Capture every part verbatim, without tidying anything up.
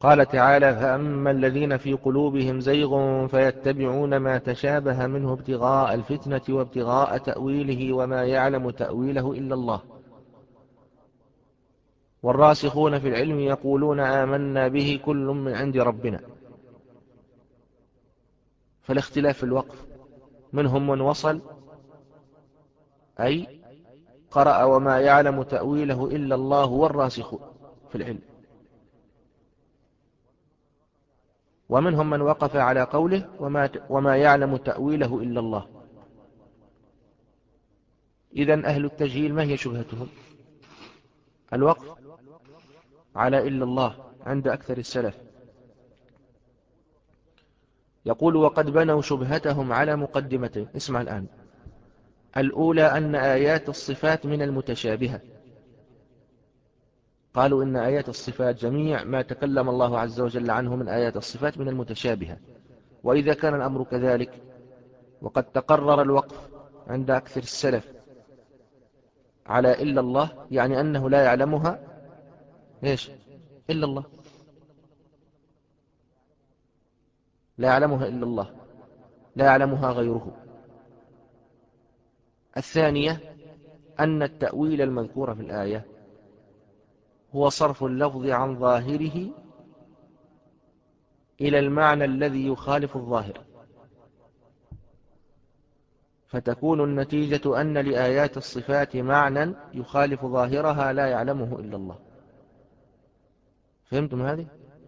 قال تعالى: فأما الذين في قلوبهم زيغ فيتبعون ما تشابه منه ابتغاء الفتنة وابتغاء تأويله وما يعلم تأويله إلا الله، والراسخون في العلم يقولون آمنا به كل من عند ربنا. فالاختلاف في الوقف، منهم من وصل أي قرأ وما يعلم تأويله إلا الله والراسخون في العلم، ومنهم من وقف على قوله وما, وما يعلم تأويله إلا الله. إذن أهل التجهيل ما هي شبهتهم؟ الوقف على إلا الله عند أكثر السلف. يقول: وقد بنوا شبهتهم على مقدمتين. اسمع الآن: الأولى أن آيات الصفات من المتشابهة. قالوا إن آيات الصفات جميع ما تكلم الله عز وجل عنه من آيات الصفات من المتشابهة. وإذا كان الأمر كذلك وقد تقرر الوقف عند أكثر السلف على إلا الله، يعني أنه لا يعلمها إيش إلا الله، لا يعلمها إلا الله، لا يعلمها غيره. الثانية أن التأويل المذكور في الآية هو صرف اللفظ عن ظاهره إلى المعنى الذي يخالف الظاهر، فتكون النتيجة أن لآيات الصفات معنى يخالف ظاهرها لا يعلمه إلا الله. فهمتم هذه؟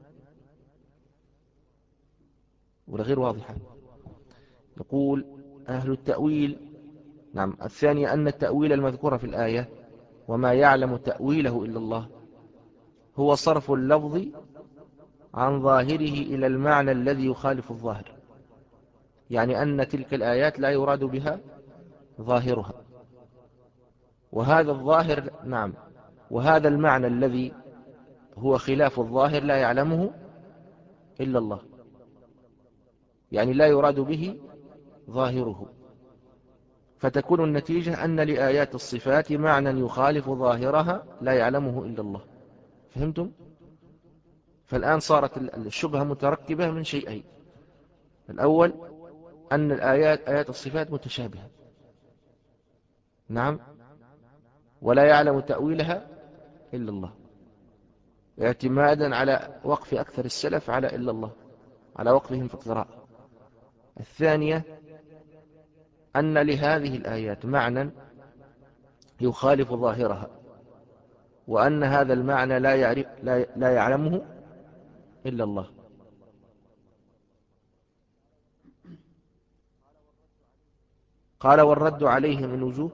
ولا غير واضحة؟ يقول أهل التأويل: نعم. الثانية أن التأويل المذكور في الآية وما يعلم تأويله إلا الله هو صرف اللفظ عن ظاهره إلى المعنى الذي يخالف الظاهر، يعني أن تلك الآيات لا يراد بها ظاهرها، وهذا الظاهر نعم وهذا المعنى الذي هو خلاف الظاهر لا يعلمه إلا الله، يعني لا يراد به ظاهره، فتكون النتيجة أن لآيات الصفات معنى يخالف ظاهرها لا يعلمه إلا الله. فهمتم؟ فالآن صارت الشبهة متركبة من شيئين: الأول أن الآيات آيات الصفات متشابهة، نعم، ولا يعلم تأويلها إلا الله، اعتمادا على وقف أكثر السلف على إلا الله، على وقفهم في القراءة. الثانية أن لهذه الآيات معنى يخالف ظاهرها، وأن هذا المعنى لا يعرف لا لا يعلمه إلا الله. قال: والرد عليه من وجوه.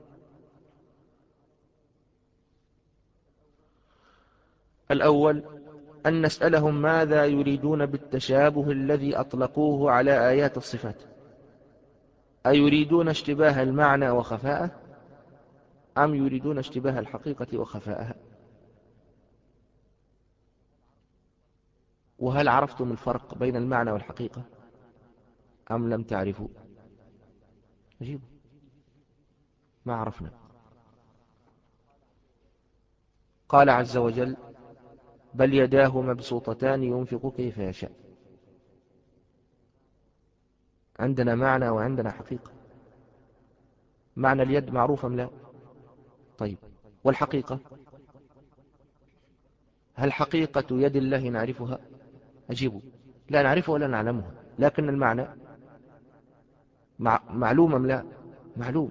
الأول أن نسألهم ماذا يريدون بالتشابه الذي أطلقوه على آيات الصفات، أيريدون اشتباه المعنى وخفاءه، أم يريدون اشتباه الحقيقة وخفاءها؟ وهل عرفتم الفرق بين المعنى والحقيقة أم لم تعرفوا؟ أجيبوا. ما عرفنا. قال عز وجل: بل يداه مبسوطتان ينفق كيف يشاء. عندنا معنى وعندنا حقيقة. معنى اليد معروف أم لا؟ طيب، والحقيقة؟ هل حقيقة يد الله نعرفها؟ أجيبوا. لا نعرفها ولا نعلمها، لكن المعنى مع... معلوم أم لا؟ معلوم.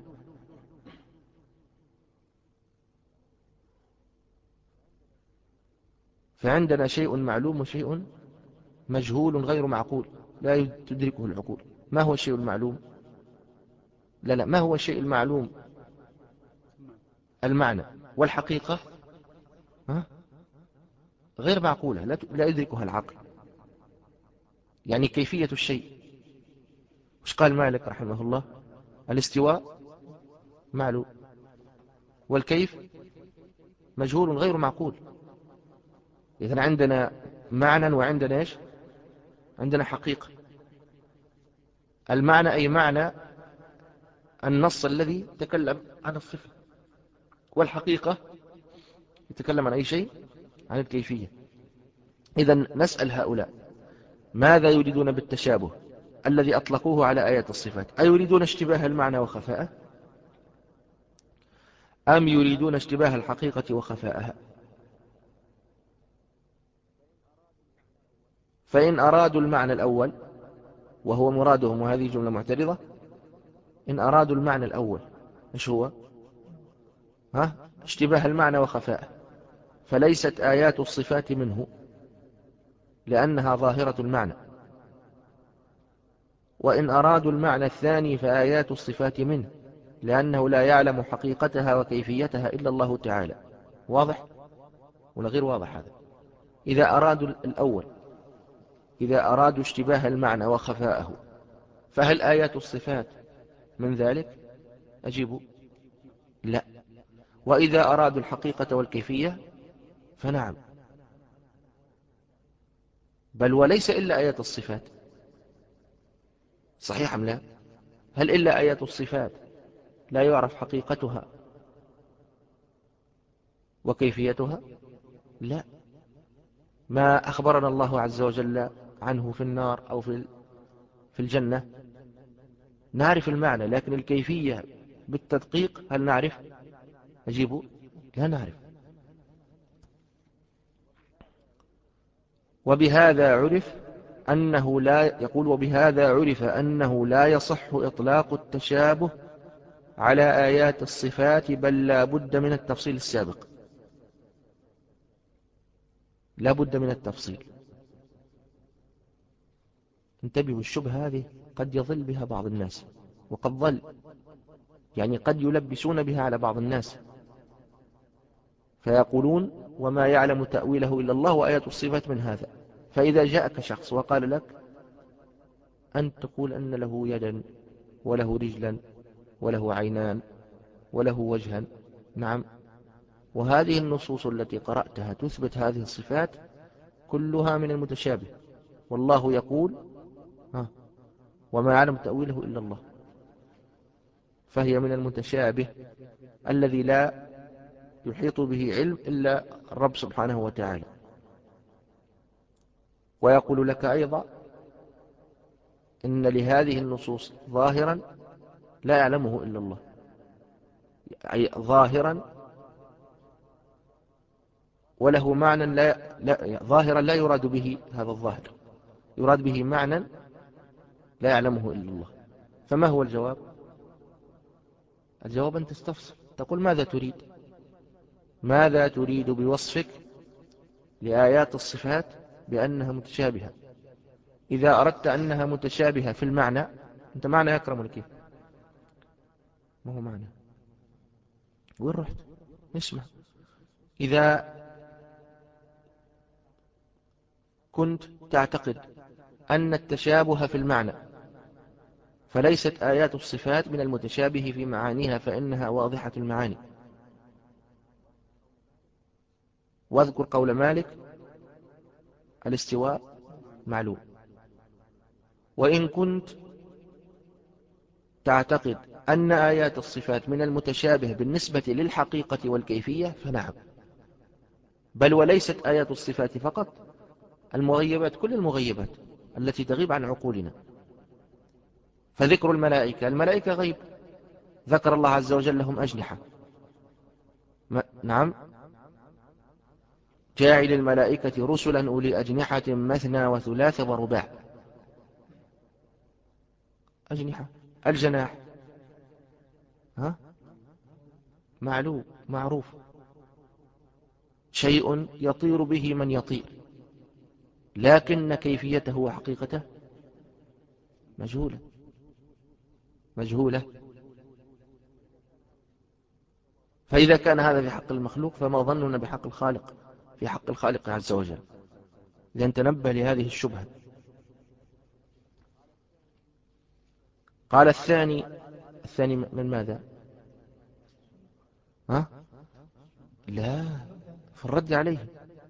فعندنا شيء معلوم وشيء مجهول غير معقول لا تدركه العقول. ما هو الشيء المعلوم؟ لا لا ما هو الشيء المعلوم؟ المعنى. والحقيقة ها؟ غير معقولة، لا لا يدركها العقل. يعني كيفية الشيء. وش قال مالك رحمه الله؟ الاستواء معلوم، والكيف مجهول غير معقول. إذن عندنا معنى وعندنا إيش؟ عندنا حقيقة. المعنى أي معنى النص الذي تكلم عن الصفة، والحقيقة يتكلم عن أي شيء، عن الكيفية. إذن نسأل هؤلاء ماذا يريدون بالتشابه الذي أطلقوه على آيات الصفات؟ أيريدون اشتباه المعنى وخفاءه، أم يريدون اشتباه الحقيقة وخفاءها؟ فإن أرادوا المعنى الأول وهو مرادهم، وهذه جملة معترضة، إن أرادوا المعنى الأول إيش هو؟ ها؟ اشتباه المعنى وخفاءه، فليست آيات الصفات منه لأنها ظاهرة المعنى. وإن أرادوا المعنى الثاني فآيات الصفات منه لأنه لا يعلم حقيقتها وكيفيتها إلا الله تعالى. واضح ولا غير واضح هذا؟ إذا أرادوا الأول، إذا أرادوا اشتباه المعنى وخفاءه، فهل آيات الصفات من ذلك؟ أجيبوا لا. وإذا أرادوا الحقيقة والكيفية فنعم، بل وليس إلا آيات الصفات. صحيح أم لا؟ هل إلا آيات الصفات لا يعرف حقيقتها وكيفيتها؟ لا. ما أخبرنا الله عز وجل عنه في النار أو في في الجنة نعرف المعنى، لكن الكيفية بالتدقيق هل نعرف؟ أجيبوا لا نعرف. وبهذا عرف أنه لا يقول وبهذا عرف أنه لا يصح إطلاق التشابه على آيات الصفات، بل لا بد من التفصيل السابق. لا بد من التفصيل. انتبهوا، الشبهة هذه قد يضل بها بعض الناس، وقد ضل، يعني قد يلبسون بها على بعض الناس فيقولون وما يعلم تأويله إلا الله وآيات الصفات من هذا. فإذا جاءك شخص وقال لك أن تقول أن له يدا وله رجلا وله عينان وله وجها، نعم، وهذه النصوص التي قرأتها تثبت هذه الصفات كلها من المتشابه، والله يقول ها وما يعلم تأويله إلا الله، فهي من المتشابه الذي لا يحيط به علم إلا الرب سبحانه وتعالى. ويقول لك أيضا إن لهذه النصوص ظاهرا لا يعلمه إلا الله، أي ظاهرا وله معنى لا, لا ظاهرا لا يراد به هذا الظاهر، يراد به معنى لا يعلمه إلا الله. فما هو الجواب؟ الجواب أن تستفسر، تقول ماذا تريد؟ ماذا تريد بوصفك لآيات الصفات بأنها متشابهة؟ إذا أردت أنها متشابهة في المعنى، أنت معنى يكرمني كيف؟ ما هو معنى؟ وين رحت؟ اسمع، إذا كنت تعتقد أن التشابه في المعنى فليست آيات الصفات من المتشابه في معانيها، فإنها واضحة المعاني. واذكر قول مالك الاستواء معلوم. وإن كنت تعتقد أن آيات الصفات من المتشابه بالنسبة للحقيقة والكيفية فنعم، بل وليست آيات الصفات فقط، المغيبات، كل المغيبات التي تغيب عن عقولنا. فذكر الملائكة، الملائكة غيب، ذكر الله عز وجل لهم أجنحة، نعم، جاعل الملائكة رسلا أولي أجنحة مثنى وثلاث ورباع. أجنحة، الجناح ها معلوم معروف، شيء يطير به من يطير، لكن كيفيته وحقيقته مجهولة مجهولة. فإذا كان هذا في حق المخلوق فما ظننا بحق الخالق، في حق الخالق عز وجل. لأن تنبه لهذه الشبهة. قال الثاني، الثاني من ماذا؟ ها؟ لا، في الرد عليه.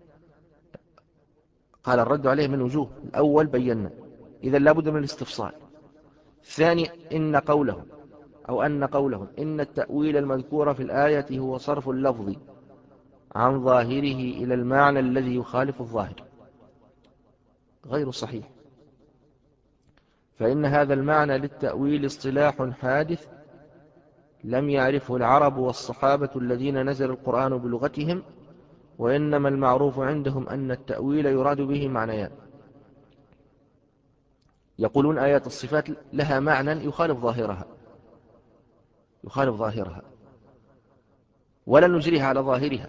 قال الرد عليه من وجوه، الأول بينا، إذا لابد من الاستفصال. الثاني إن قولهم أو أن قولهم إن التأويل المذكور في الآية هو صرف اللفظ عن ظاهره إلى المعنى الذي يخالف الظاهر. غير صحيح، فإن هذا المعنى للتأويل اصطلاح حادث لم يعرفه العرب والصحابة الذين نزل القرآن بلغتهم، وإنما المعروف عندهم أن التأويل يراد به معنيان. يقولون آيات الصفات لها معنى يخالف ظاهرها يخالف ظاهرها ولا نجريها على ظاهرها،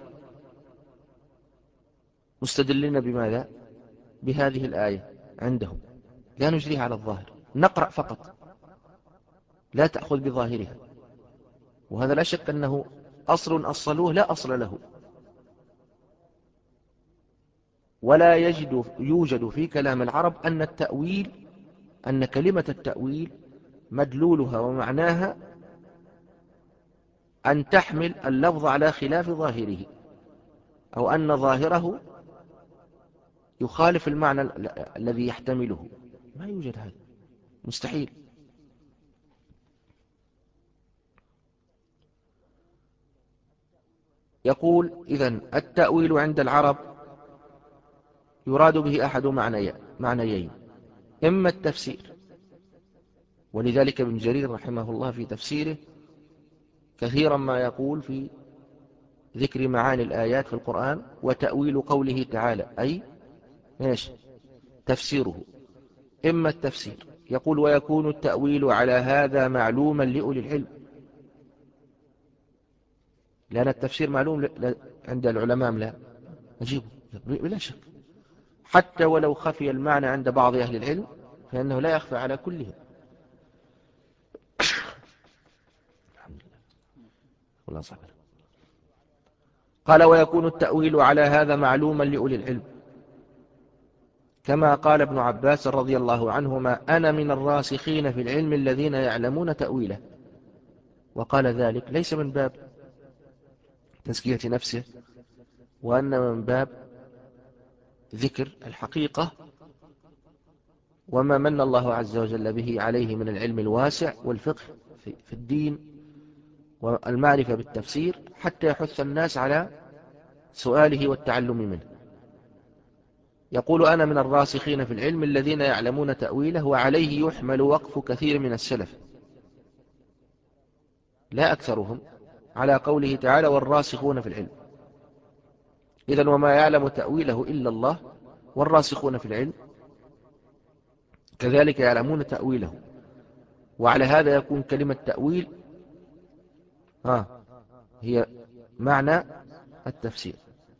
مستدلين بماذا؟ بهذه الآية عندهم لا نجريها على الظاهر، نقرأ فقط لا تأخذ بظاهرها، وهذا لا شك أنه أصل أصلوه لا أصل له، ولا يجد يوجد في كلام العرب أن التأويل أن كلمة التأويل مدلولها ومعناها أن تحمل اللفظ على خلاف ظاهره، أو أن ظاهره يخالف المعنى الذي يحتمله. ما يوجد هذا، مستحيل. يقول إذن التأويل عند العرب يراد به أحد معنيين، إما التفسير، ولذلك ابن جرير رحمه الله في تفسيره كثيرا ما يقول في ذكر معاني الآيات في القرآن وتأويل قوله تعالى، أي إيش؟ تفسيره. إما التفسير، يقول ويكون التأويل على هذا معلوما لأولي العلم، لأن التفسير معلوم عند العلماء لا نجيبه بلا شك، حتى ولو خفي المعنى عند بعض أهل العلم فإنه لا يخفى على كلهم. الحمد لله. والله صبر. قال ويكون التأويل على هذا معلوما لأولي العلم، كما قال ابن عباس رضي الله عنهما أنا من الراسخين في العلم الذين يعلمون تأويله، وقال ذلك ليس من باب تزكية نفسه، وأن من باب ذكر الحقيقة وما من الله عز وجل به عليه من العلم الواسع والفقه في الدين والمعرفة بالتفسير، حتى يحث الناس على سؤاله والتعلم منه. يقول أنا من الراسخين في العلم الذين يعلمون تأويله، وعليه يحمل وقف كثير من السلف لا أكثرهم على قوله تعالى والراسخون في العلم. إذن وما يعلم تأويله إلا الله، والراسخون في العلم كذلك يعلمون تأويله، وعلى هذا يكون كلمة تأويل ها هي معنى التفسير.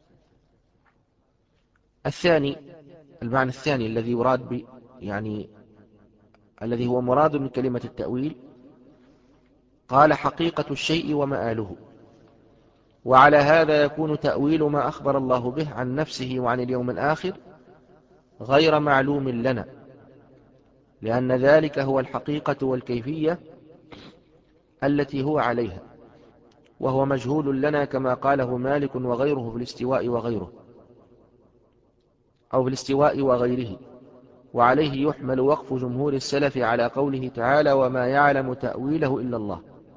الثاني، المعنى الثاني الذي يراد ب يعني الذي هو مراد من كلمة التأويل، قال حقيقة الشيء ومآله، وعلى هذا يكون تأويل ما أخبر الله به عن نفسه وعن اليوم الآخر غير معلوم لنا، لأن ذلك هو الحقيقة والكيفية التي هو عليها، وهو مجهول لنا كما قاله مالك وغيره في الاستواء وغيره أو في الاستواء وغيره. وعليه يحمل وقف جمهور السلف على قوله تعالى وما يعلم تأويله إلا الله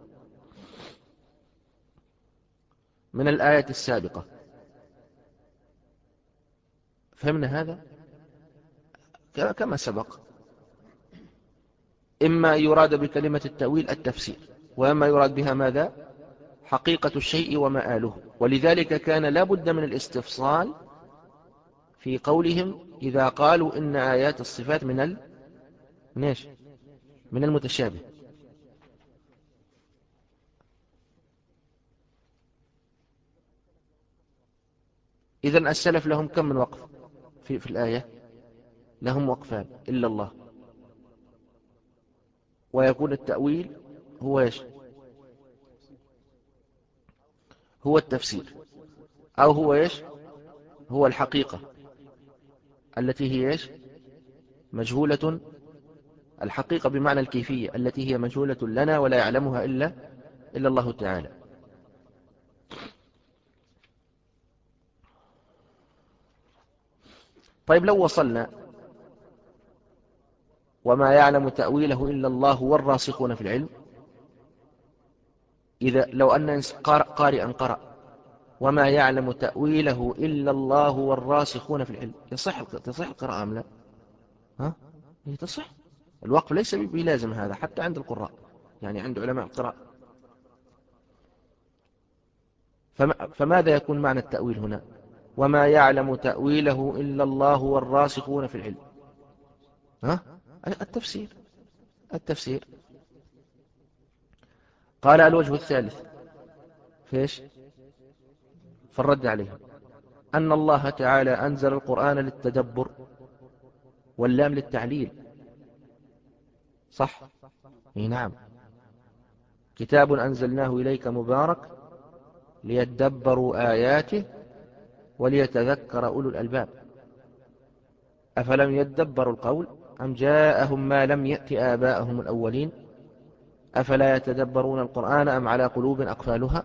من الآية السابقة. فهمنا هذا كما سبق، إما يراد بكلمة التأويل التفسير، وإما يراد بها ماذا؟ حقيقة الشيء ومآله. ولذلك كان لا بد من الاستفصال في قولهم إذا قالوا إن آيات الصفات من ال... من إيش؟ من المتشابه. إذن السلف لهم كم من وقف في, في الآية؟ لهم وقفان إلا الله، ويكون التأويل هو إيش؟ هو التفسير، أو هو إيش؟ هو الحقيقة التي هي إيش؟ مجهولة، الحقيقة بمعنى الكيفية التي هي مجهولة لنا ولا يعلمها إلا إلا الله تعالى. طيب لو وصلنا وما يعلم تأويله إلا الله والراسخون في العلم، إذا لو أن قارئا قرأ وما يعلم تأويله إلا الله والراسخون في العلم، يصح تصح القراءة أم لا؟ ها؟ هي تصح. الوقف ليس بلازم هذا حتى عند القراء، يعني عند علماء القراء. فماذا يكون معنى التأويل هنا؟ وما يعلم تأويله إلا الله والراسخون في العلم. ها؟ التفسير. التفسير. قال الوجه الثالث فيش فالرد عليه أن الله تعالى أنزل القرآن للتدبر، واللام للتعليل. صح؟ اي نعم. كتاب أنزلناه إليك مبارك ليدبروا آياته وليتذكر أولو الألباب. أفلم يدبروا القول أم جاءهم ما لم يأت آباءهم الأولين أفلا يتدبرون القرآن أم على قلوب أقفالها.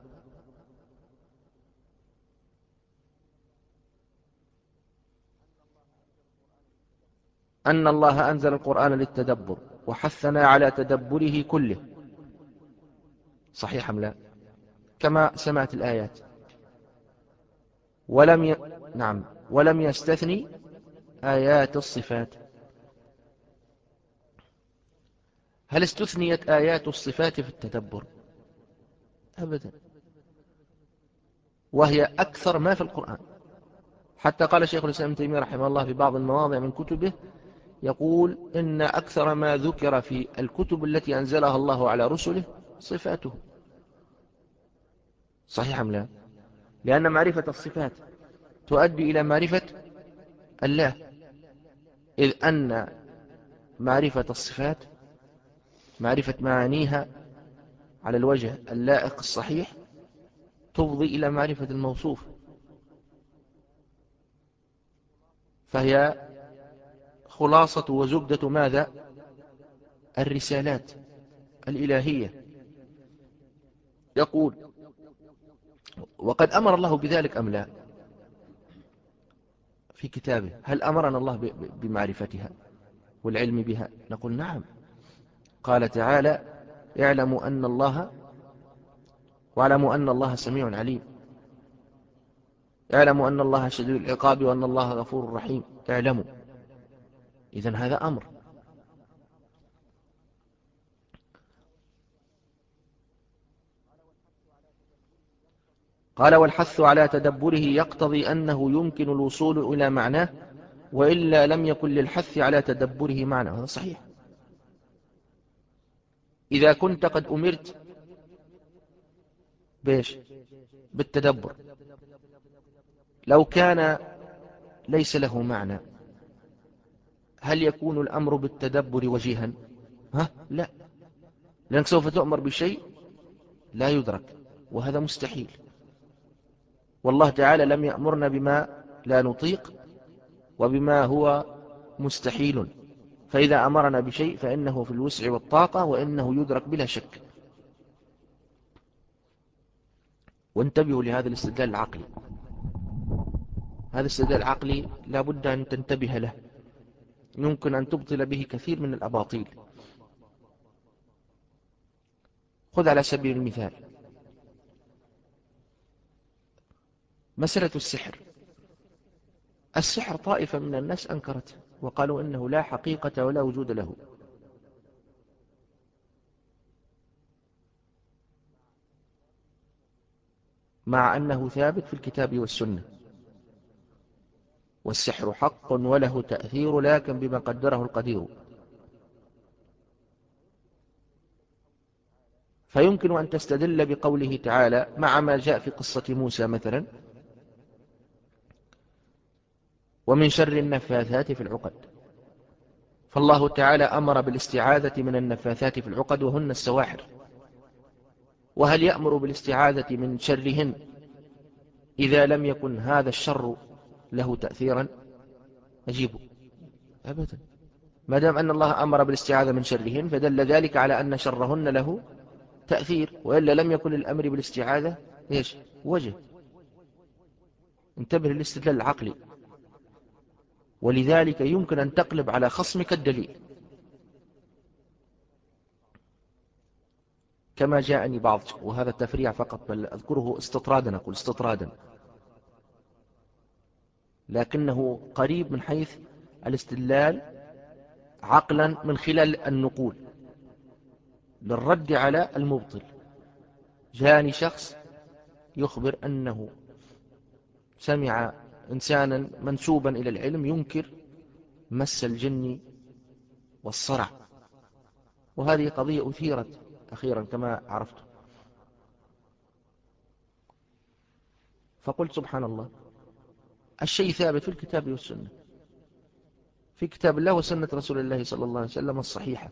أن الله أنزل القرآن للتدبر وحثنا على تدبره كله. صحيح أم لا؟ كما سمعت الآيات. ولم ي... نعم، ولم يستثني آيات الصفات. هل استثنيت آيات الصفات في التدبر؟ أبدا، وهي أكثر ما في القرآن. حتى قال شيخ الإسلام ابن تيمية رحمه الله في بعض المواضع من كتبه، يقول إن أكثر ما ذكر في الكتب التي أنزلها الله على رسله صفاته. صحيح أم لا؟ لأن معرفة الصفات تؤدي إلى معرفة الله، إذ أن معرفة الصفات، معرفة معانيها على الوجه اللائق الصحيح، تفضي إلى معرفة الموصوف، فهي خلاصة وزبدة ماذا؟ الرسالات الإلهية. يقول: وقد أمر الله بذلك أم لا؟ في كتابه هل أمرنا الله بمعرفتها والعلم بها؟ نقول نعم. قال تعالى: اعلموا أن الله واعلموا أن الله سميع عليم. اعلموا أن الله شديد العقاب وأن الله غفور رحيم. اعلموا. إذن هذا أمر. قال: والحث على تدبره يقتضي أنه يمكن الوصول إلى معناه، وإلا لم يكن للحث على تدبره معنى. هذا صحيح. إذا كنت قد أمرت بيش بالتدبر، لو كان ليس له معنى، هل يكون الأمر بالتدبر وجيها؟ ها؟ لا، لأنك سوف تؤمر بشيء لا يدرك، وهذا مستحيل. والله تعالى لم يأمرنا بما لا نطيق وبما هو مستحيل، فإذا أمرنا بشيء فإنه في الوسع والطاقة وإنه يدرك بلا شك. وانتبهوا لهذا الاستدلال العقلي. هذا الاستدلال العقلي لا بد أن تنتبه له، يمكن أن تبطل به كثير من الأباطيل. خذ على سبيل المثال مسألة السحر. السحر طائفة من الناس أنكرته وقالوا إنه لا حقيقة ولا وجود له، مع أنه ثابت في الكتاب والسنة. والسحر حق وله تأثير، لكن بما قدره القدير. فيمكن أن تستدل بقوله تعالى مع ما جاء في قصة موسى مثلا: ومن شر النفاثات في العقد. فالله تعالى أمر بالاستعاذة من النفاثات في العقد وهن السواحر. وهل يأمر بالاستعاذة من شرهن إذا لم يكن هذا الشر له تأثيرا؟ أجيبه: أبدا. ما دام أن الله أمر بالاستعاذة من شرهن فدل ذلك على أن شرهن له تأثير، وإلا لم يكن الأمر بالاستعاذة إيش؟ وجه. انتبه للاستدلال العقلي. ولذلك يمكن أن تقلب على خصمك الدليل، كما جاءني بعض، وهذا التفريع فقط، بل أذكره استطرادا، أقول استطرادا، لكنه قريب من حيث الاستدلال عقلا من خلال النقول للرد على المبطل. جاني شخص يخبر أنه سمع إنسانا منسوبا إلى العلم ينكر مس الجن والصرع، وهذه قضية أثيرت أخيرا كما عرفت. فقلت سبحان الله، الشيء ثابت في الكتاب والسنة، في كتاب الله وسنة رسول الله صلى الله عليه وسلم الصحيحة،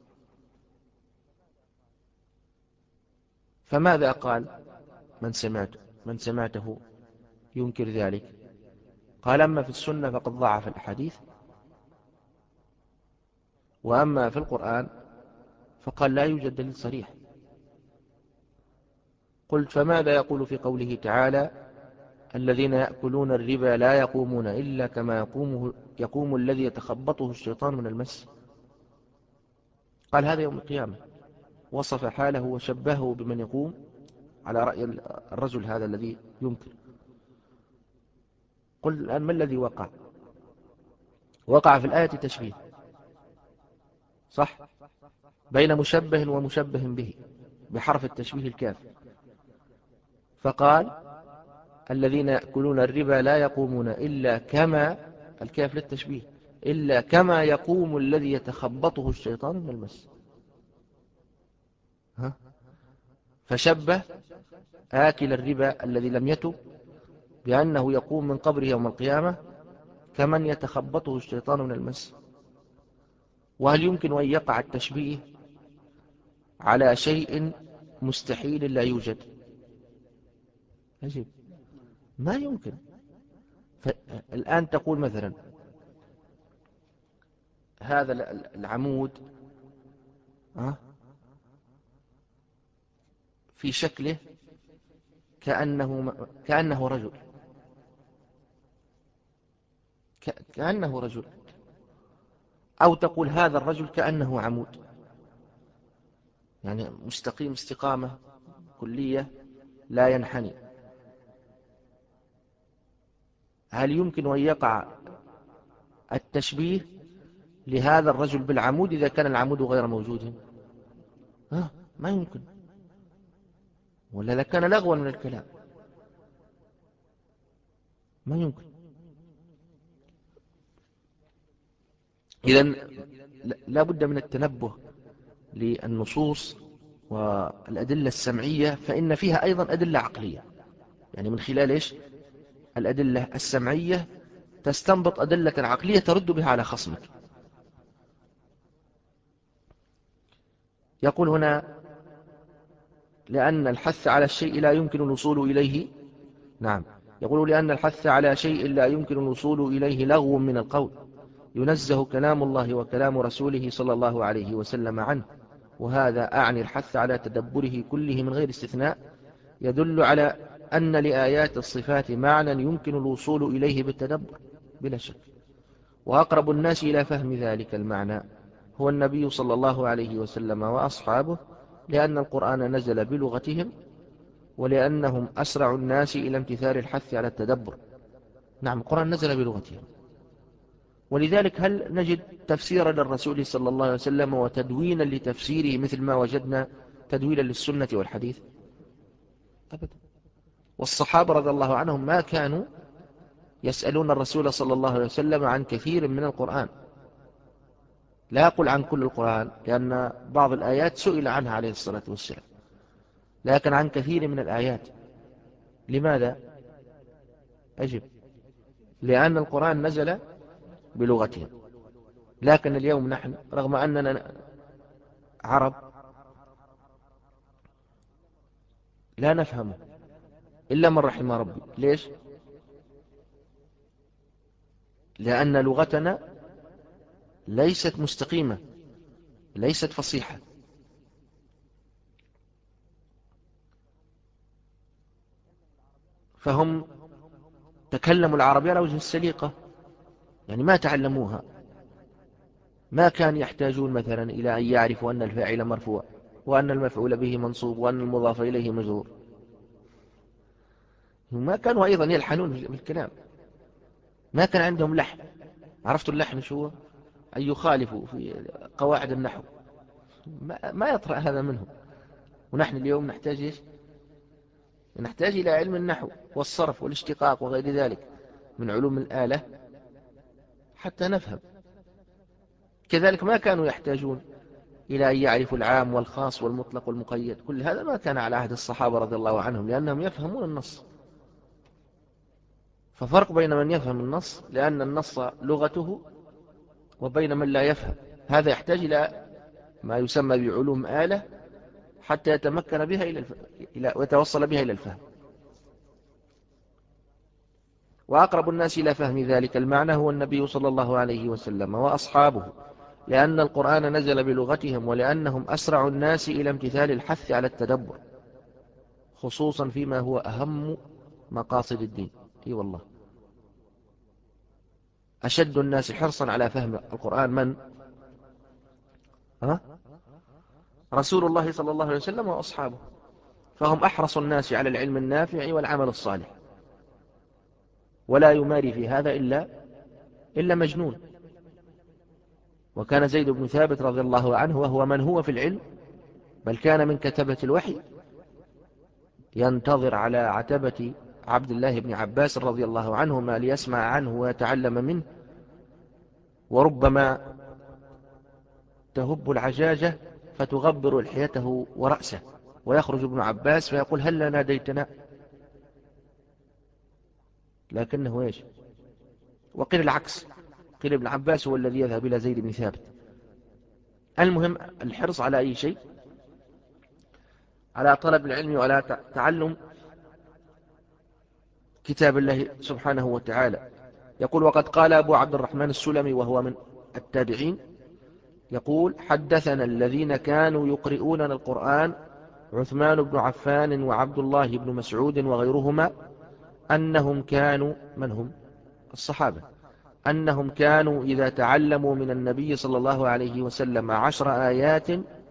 فماذا قال من سمعته من سمعته ينكر ذلك؟ قال أما في السنة فقد ضعف الأحاديث، وأما في القرآن فقال لا يوجد دليل صريح. قلت فماذا يقول في قوله تعالى الذين يأكلون الربا لا يقومون إلا كما يقوم, يقوم الذي يتخبطه الشيطان من المس؟ قال هذا يوم القيامة، وصف حاله وشبهه بمن يقوم على رأي الرجل هذا الذي ينكر. قل الآن ما الذي وقع؟ وقع في الآية تشبيه، صح، بين مشبه ومشبه به بحرف التشبيه الكاف. فقال الذين يأكلون الربا لا يقومون إلا كما، الكاف للتشبيه، إلا كما يقوم الذي يتخبطه الشيطان من المس. ها؟ فشبه آكل الربا الذي لم يتب بأنه يقوم من قبره يوم القيامة كمن يتخبطه الشيطان من المس. وهل يمكن أن يقع التشبيه على شيء مستحيل لا يوجد؟ أجيب ما يمكن. الآن تقول مثلا هذا العمود في شكله كأنه, كأنه رجل، كأنه رجل، أو تقول هذا الرجل كأنه عمود، يعني مستقيم استقامة كلية لا ينحني. هل يمكن أن يقع التشبيه لهذا الرجل بالعمود إذا كان العمود غير موجود؟ ها ما يمكن، ولا لكان لغوا من الكلام، ما يمكن. إذن لا بد من التنبه للنصوص والأدلة السمعية، فإن فيها أيضا أدلة عقلية، يعني من خلال إيش؟ الأدلة السمعية تستنبط أدلة عقلية ترد بها على خصمك. يقول هنا لأن الحث على الشيء لا يمكن الوصول إليه، نعم، يقول لأن الحث على شيء لا يمكن الوصول إليه لغو من القول، ينزه كلام الله وكلام رسوله صلى الله عليه وسلم عنه، وهذا أعني الحث على تدبره كله من غير استثناء، يدل على أن لآيات الصفات معنى يمكن الوصول إليه بالتدبر بلا شك. وأقرب الناس إلى فهم ذلك المعنى هو النبي صلى الله عليه وسلم وأصحابه، لأن القرآن نزل بلغتهم، ولأنهم أسرع الناس إلى امتثال الحث على التدبر. نعم القرآن نزل بلغتهم، ولذلك هل نجد تفسيرا للرسول صلى الله عليه وسلم وتدوينا لتفسيره مثل ما وجدنا تدوينا للسنة والحديث؟ أبدا. والصحابة رضي الله عنهم ما كانوا يسألون الرسول صلى الله عليه وسلم عن كثير من القرآن، لا أقول عن كل القرآن لأن بعض الآيات سئل عنها عليه الصلاة والسلام، لكن عن كثير من الآيات. لماذا؟ أجب، لأن القرآن نزل بلغتهم. لكن اليوم نحن رغم أننا عرب لا نفهمه إلا من رحم ربي. ليش؟ لأن لغتنا ليست مستقيمة، ليست فصيحة. فهم تكلموا العربية على وجه السليقة، يعني ما تعلموها، ما كان يحتاجون مثلا إلى أن يعرفوا أن الفاعل مرفوع وأن المفعول به منصوب وأن المضاف إليه مجرور. ما كانوا أيضا يلحنون بالكلام، ما كان عندهم لحن. عرفتوا اللحن شو؟ أن يخالفوا في قواعد النحو، ما, ما يطرأ هذا منهم. ونحن اليوم نحتاج إيش؟ نحتاج إلى علم النحو والصرف والاشتقاق وغير ذلك من علوم الآلة حتى نفهم. كذلك ما كانوا يحتاجون إلى أن يعرفوا العام والخاص والمطلق والمقيد، كل هذا ما كان على عهد الصحابة رضي الله عنهم، لأنهم يفهمون النص. ففرق بين من يفهم النص لأن النص لغته، وبين من لا يفهم، هذا يحتاج إلى ما يسمى بعلوم آلة حتى يتمكن بها إلى الف... إلى... ويتوصل بها إلى الفهم. وأقرب الناس إلى فهم ذلك المعنى هو النبي صلى الله عليه وسلم وأصحابه، لأن القرآن نزل بلغتهم، ولأنهم أسرع الناس إلى امتثال الحث على التدبر، خصوصا فيما هو أهم مقاصد الدين. اي والله، أشد الناس حرصا على فهم القرآن من؟ ها؟ رسول الله صلى الله عليه وسلم وأصحابه، فهم أحرص الناس على العلم النافع والعمل الصالح، ولا يماري في هذا إلا إلا مجنون. وكان زيد بن ثابت رضي الله عنه وهو من هو في العلم، بل كان من كتبة الوحي، ينتظر على عتبة عبد الله بن عباس رضي الله عنهما ليسمع عنه ويتعلم منه، وربما تهب العجاجة فتغبر لحيته ورأسه، ويخرج ابن عباس فيقول هل ناديتنا؟ لكنه ايش؟ وقيل العكس، قيل ابن عباس هو الذي يذهب إلى زيد بن ثابت. المهم الحرص على أي شيء، على طلب العلم وعلى تعلم كتاب الله سبحانه وتعالى. يقول وقد قال أبو عبد الرحمن السلمي وهو من التابعين، يقول حدثنا الذين كانوا يقرؤوننا القرآن عثمان بن عفان وعبد الله بن مسعود وغيرهما، أنهم كانوا، من هم؟ الصحابة، أنهم كانوا إذا تعلموا من النبي صلى الله عليه وسلم عشر آيات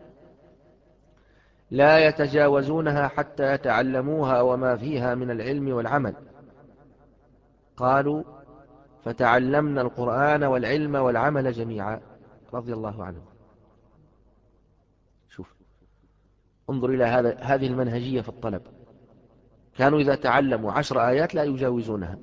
لا يتجاوزونها حتى يتعلموها وما فيها من العلم والعمل. قالوا فتعلمنا القرآن والعلم والعمل جميعا رضي الله عنهم. شوف، انظر إلى هذا هذه المنهجية في الطلب. كانوا إذا تعلموا عشر آيات لا يجاوزونها.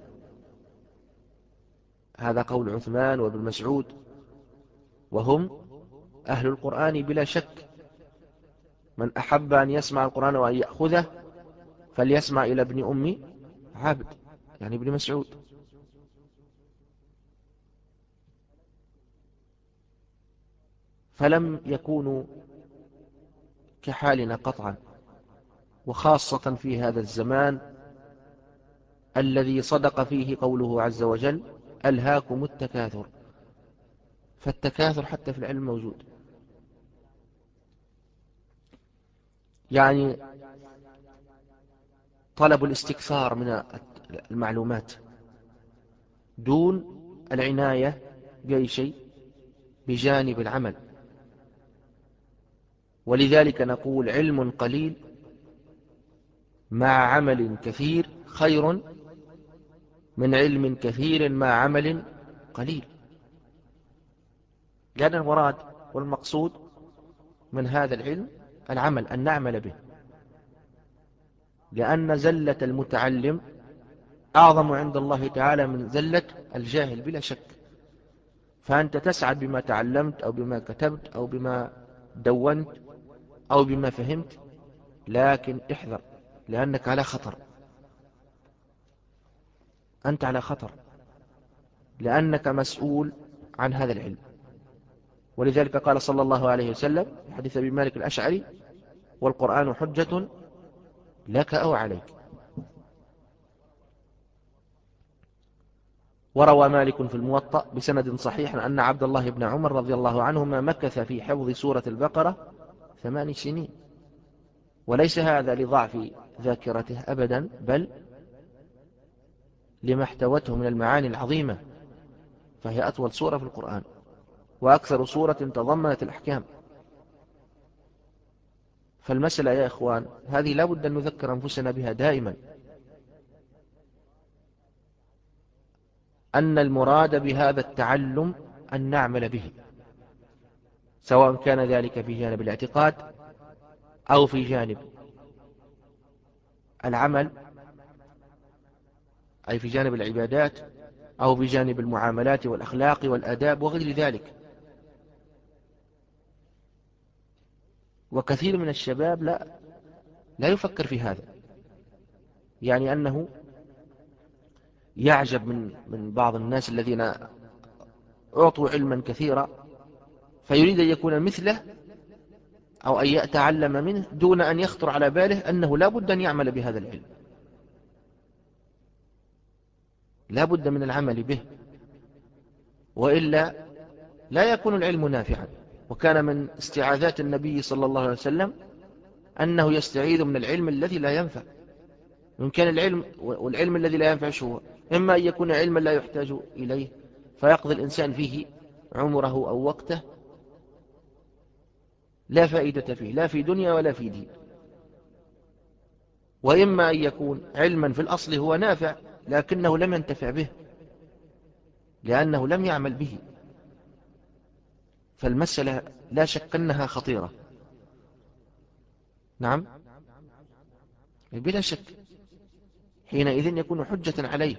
هذا قول عثمان وابن مسعود، وهم أهل القرآن بلا شك. من أحب أن يسمع القرآن وأن يأخذه فليسمع إلى ابن أم عبد، يعني ابن مسعود. فلم يكونوا كحالنا قطعا، وخاصة في هذا الزمان الذي صدق فيه قوله عز وجل ألهاكم التكاثر. فالتكاثر حتى في العلم موجود، يعني طلب الاستكثار من المعلومات دون العناية بأي شيء بجانب العمل. ولذلك نقول علم قليل مع عمل كثير خير من علم كثير مع عمل قليل، لأن المراد والمقصود من هذا العلم العمل، أن نعمل به، لأن زلة المتعلم أعظم عند الله تعالى من زلة الجاهل بلا شك. فأنت تسعد بما تعلمت أو بما كتبت أو بما دونت أو بما فهمت، لكن احذر، لأنك على خطر، أنت على خطر، لأنك مسؤول عن هذا العلم. ولذلك قال صلى الله عليه وسلم في حديث أبي مالك الأشعري والقرآن حجة لك أو عليك. وروى مالك في الموطأ بسند صحيح أن عبد الله بن عمر رضي الله عنهما مكث في حفظ سورة البقرة ثمان سنين، وليس هذا لضعف ذاكرته أبدا، بل لما احتوته من المعاني العظيمة، فهي أطول سورة في القرآن وأكثر سورة تضمنت الأحكام. فالمسألة يا إخوان هذه لا بد أن نذكر أنفسنا بها دائما، أن المراد بهذا التعلم أن نعمل به، سواء كان ذلك في جانب الاعتقاد أو في جانب العمل، أي في جانب العبادات، أو في جانب المعاملات والأخلاق والآداب وغير ذلك. وكثير من الشباب لا لا يفكر في هذا، يعني أنه يعجب من من بعض الناس الذين أعطوا علما كثيرا فيريد أن يكون مثله أو أن يتعلم منه دون أن يخطر على باله أنه لا بد أن يعمل بهذا العلم، لا بد من العمل به، وإلا لا يكون العلم نافعا. وكان من استعاذات النبي صلى الله عليه وسلم أنه يستعيذ من العلم الذي لا ينفع. إن كان العلم، والعلم الذي لا ينفع شو هو؟ إما أن يكون علما لا يحتاج إليه فيقضي الإنسان فيه عمره أو وقته لا فائدة فيه لا في دنيا ولا في دين، وإما أن يكون علما في الأصل هو نافع لكنه لم ينتفع به لأنه لم يعمل به. فالمسألة لا شك أنها خطيرة. نعم، بلا شك، حينئذ يكون حجة عليه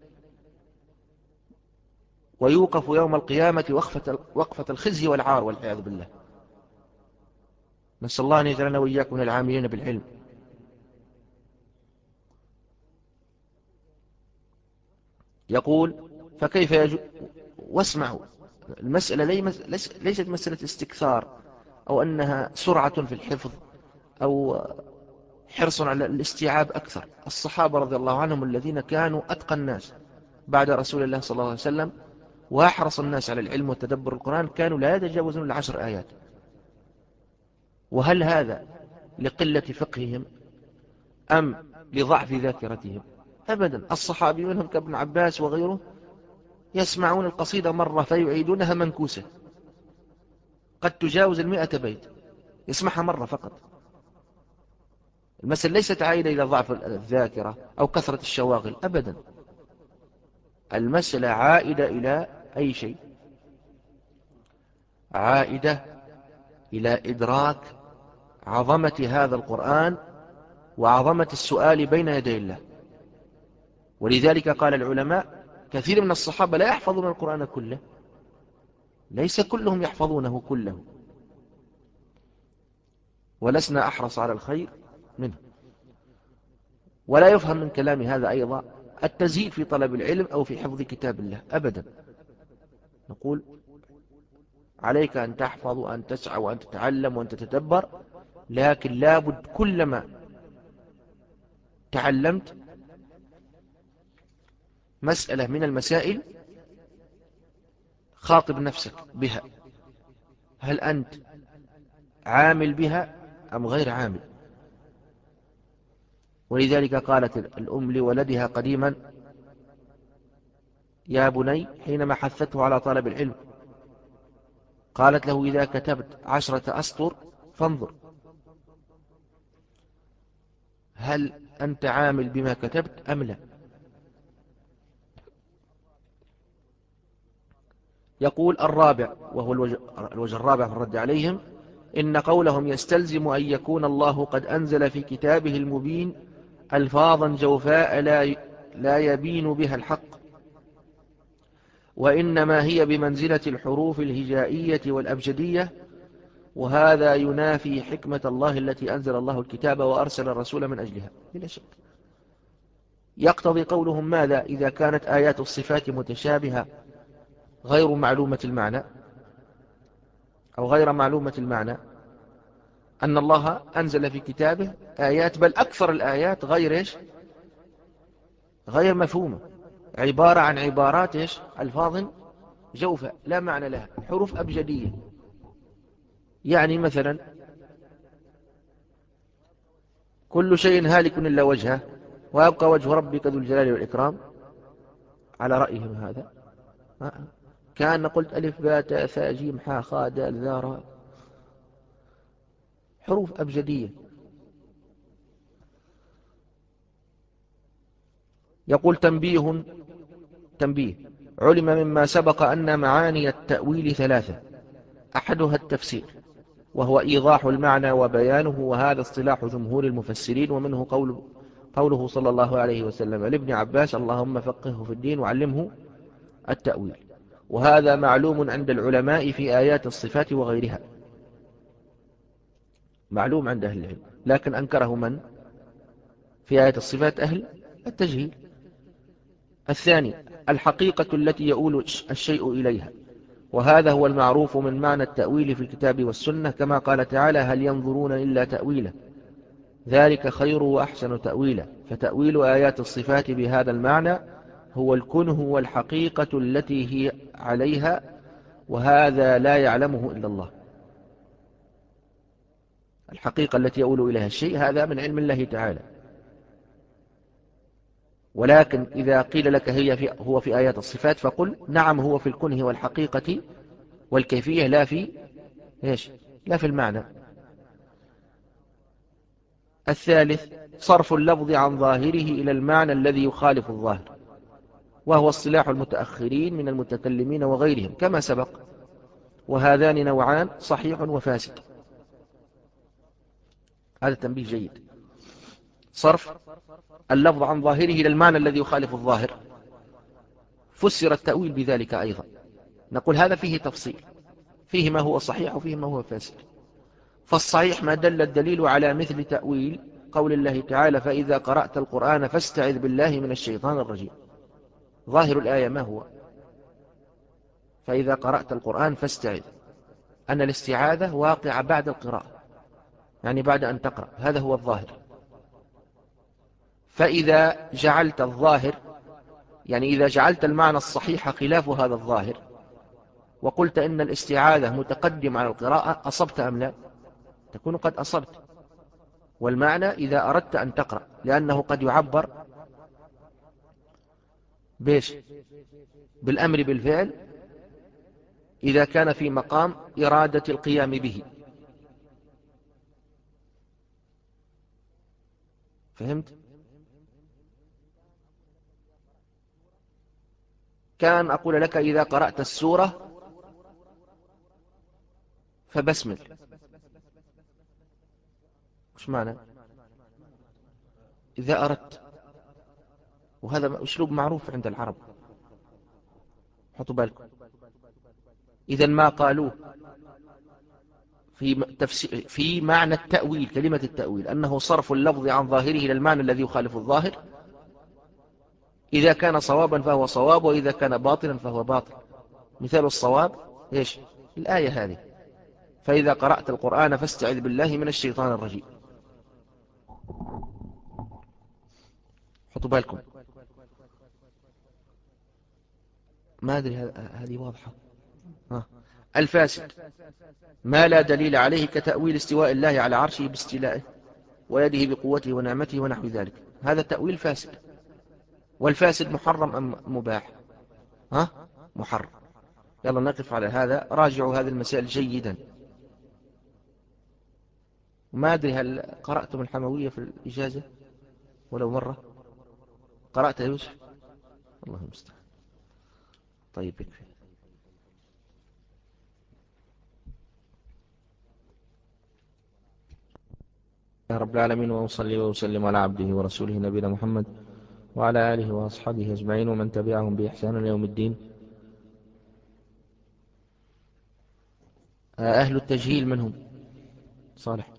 ويوقف يوم القيامة وقفة وقفة الخزي والعار والعياذ بالله. نسأل الله أن يجعلنا وإياكم من العاملين بالعلم. يقول فكيف يجو واسمعوا، المسألة ليست مسألة استكثار أو أنها سرعة في الحفظ أو حرص على الاستيعاب أكثر. الصحابة رضي الله عنهم الذين كانوا أتقى الناس بعد رسول الله صلى الله عليه وسلم وأحرص الناس على العلم وتدبر القرآن كانوا لا يتجاوزون العشر آيات. وهل هذا لقلة فقههم أم لضعف ذاكرتهم؟ أبدا. الصحابي منهم كابن عباس وغيره يسمعون القصيدة مرة فيعيدونها منكوسة قد تجاوز المئة بيت، يسمعها مرة فقط. المسألة ليست عائدة إلى ضعف الذاكرة أو كثرة الشواغل أبدا، المسألة عائدة إلى أي شيء؟ عائدة إلى إدراك عظمة هذا القرآن وعظمة السؤال بين يدي الله. ولذلك قال العلماء كثير من الصحابة لا يحفظون القرآن كله، ليس كلهم يحفظونه كله، ولسنا أحرص على الخير منه. ولا يفهم من كلام هذا أيضا التزهيد في طلب العلم أو في حفظ كتاب الله أبدا. نقول عليك أن تحفظ وأن تسعى وأن تتعلم وأن تتدبر، لكن لابد كلما تعلمت مسألة من المسائل خاطب نفسك بها، هل أنت عامل بها أم غير عامل؟ ولذلك قالت الأم لولدها قديما يا بني حينما حثته على طلب العلم قالت له إذا كتبت عشرة أسطر فانظر هل أنت عامل بما كتبت أم لا. يقول الرابع وهو الوجه, الوجه الرابع في الرد عليهم إن قولهم يستلزم أن يكون الله قد أنزل في كتابه المبين ألفاظا جوفاء لا لا يبين بها الحق، وإنما هي بمنزلة الحروف الهجائية والأبجدية، وهذا ينافي حكمة الله التي أنزل الله الكتاب وأرسل الرسول من أجلها بلا شك. يقتضي قولهم ماذا إذا كانت آيات الصفات متشابهة غير معلومة المعنى أو غير معلومة المعنى، أن الله أنزل في كتابه آيات بل أكثر الآيات غير إيش؟ غير مفهومة، عبارة عن عبارات إيش؟ ألفاظ جوفة لا معنى لها، حروف أبجدية. يعني مثلا كل شيء هالك إلا وجهه ويبقى وجه ربك ذو الجلال والإكرام، على رأيهم هذا كان قلت ألف باء تاء ثاء جيم حاء خاء دال ذا راء، حروف أبجدية. يقول تنبيه تنبيه علم مما سبق أن معاني التأويل ثلاثة، أحدها التفسير، وهو إيضاح المعنى وبيانه، وهذا اصطلاح جمهور المفسرين، ومنه قول قوله صلى الله عليه وسلم لابن عباس اللهم فقهه في الدين وعلمه التأويل. وهذا معلوم عند العلماء في آيات الصفات وغيرها، معلوم عند أهل العلم، لكن أنكره من؟ في آيات الصفات أهل التجهيل. الثاني الحقيقة التي يؤول الشيء إليها، وهذا هو المعروف من معنى التأويل في الكتاب والسنة، كما قال تعالى هل ينظرون إلا تأويله ذلك خير وأحسن تأويلا. فتأويل آيات الصفات بهذا المعنى هو الكنه والحقيقة التي هي عليها، وهذا لا يعلمه إلا الله. الحقيقة التي يؤول إليها الشيء هذا من علم الله تعالى، ولكن إذا قيل لك هي في هو في آيات الصفات فقل نعم هو في الكنه والحقيقة والكيفية، لا في إيش؟ لا في المعنى. الثالث صرف اللفظ عن ظاهره إلى المعنى الذي يخالف الظاهر، وهو اصطلاح المتأخرين من المتكلمين وغيرهم كما سبق، وهذان نوعان صحيح وفاسد. هذا تنبيه جيد. صرف اللفظ عن ظاهره إلى المعنى الذي يخالف الظاهر، فسر التأويل بذلك أيضا. نقول هذا فيه تفصيل، فيه ما هو صحيح وفيه ما هو فاسد. فالصحيح ما دل الدليل على مثل تأويل قول الله تعالى فإذا قرأت القرآن فاستعذ بالله من الشيطان الرجيم. ظاهر الآية ما هو؟ فإذا قرأت القرآن فاستعذ، أن الاستعاذة واقعة بعد القراءة، يعني بعد أن تقرأ، هذا هو الظاهر. فإذا جعلت الظاهر، يعني إذا جعلت المعنى الصحيح خلاف هذا الظاهر، وقلت إن الاستعاذة متقدم على القراءة، أصبت أم لا؟ تكون قد أصبت. والمعنى إذا أردت أن تقرأ، لأنه قد يعبر بيش بالأمر بالفعل إذا كان في مقام إرادة القيام به. فهمت؟ كان أقول لك إذا قرأت السورة فبسمل، مش معنى إذا أردت، وهذا أسلوب معروف عند العرب، حطوا بالكم. إذا ما قالوه في تفسير في معنى التأويل، كلمة التأويل أنه صرف اللفظ عن ظاهره إلى المعنى الذي يخالف الظاهر، إذا كان صوابا فهو صواب، وإذا كان باطلا فهو باطل. مثال الصواب إيش؟ الآية هذه فإذا قرأت القرآن فاستعذ بالله من الشيطان الرجيم. حطوا بالكم، ما أدري هذه واضحة. ها. الفاسد ما لا دليل عليه كتأويل استواء الله على عرشه باستيلائه ويده بقوته ونعمته ونحو ذلك، هذا تأويل فاسد. والفاسد محرم أم مباح؟ ها؟ محرم. يلا نقف على هذا، راجعوا هذه المسائل جيدا. ما أدري هل قرأتم الحموية في الإجازة ولو مرة؟ قرأت يا يوسف؟ الله المستعان. طيب يكفي. يا رب العالمين، وأصلي وأسلم على عبده ورسوله نبينا محمد وعلى آله وأصحابه أجمعين ومن تبعهم بإحسان يوم الدين. أهل التجهيل منهم صالح.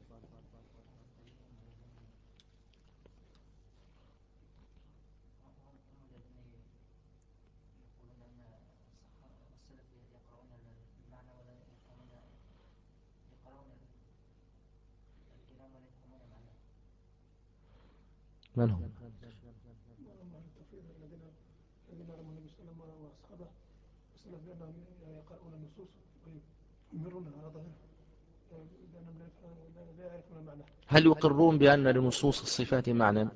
من هم؟ هل يقرون بأن لنصوص الصفات معنى؟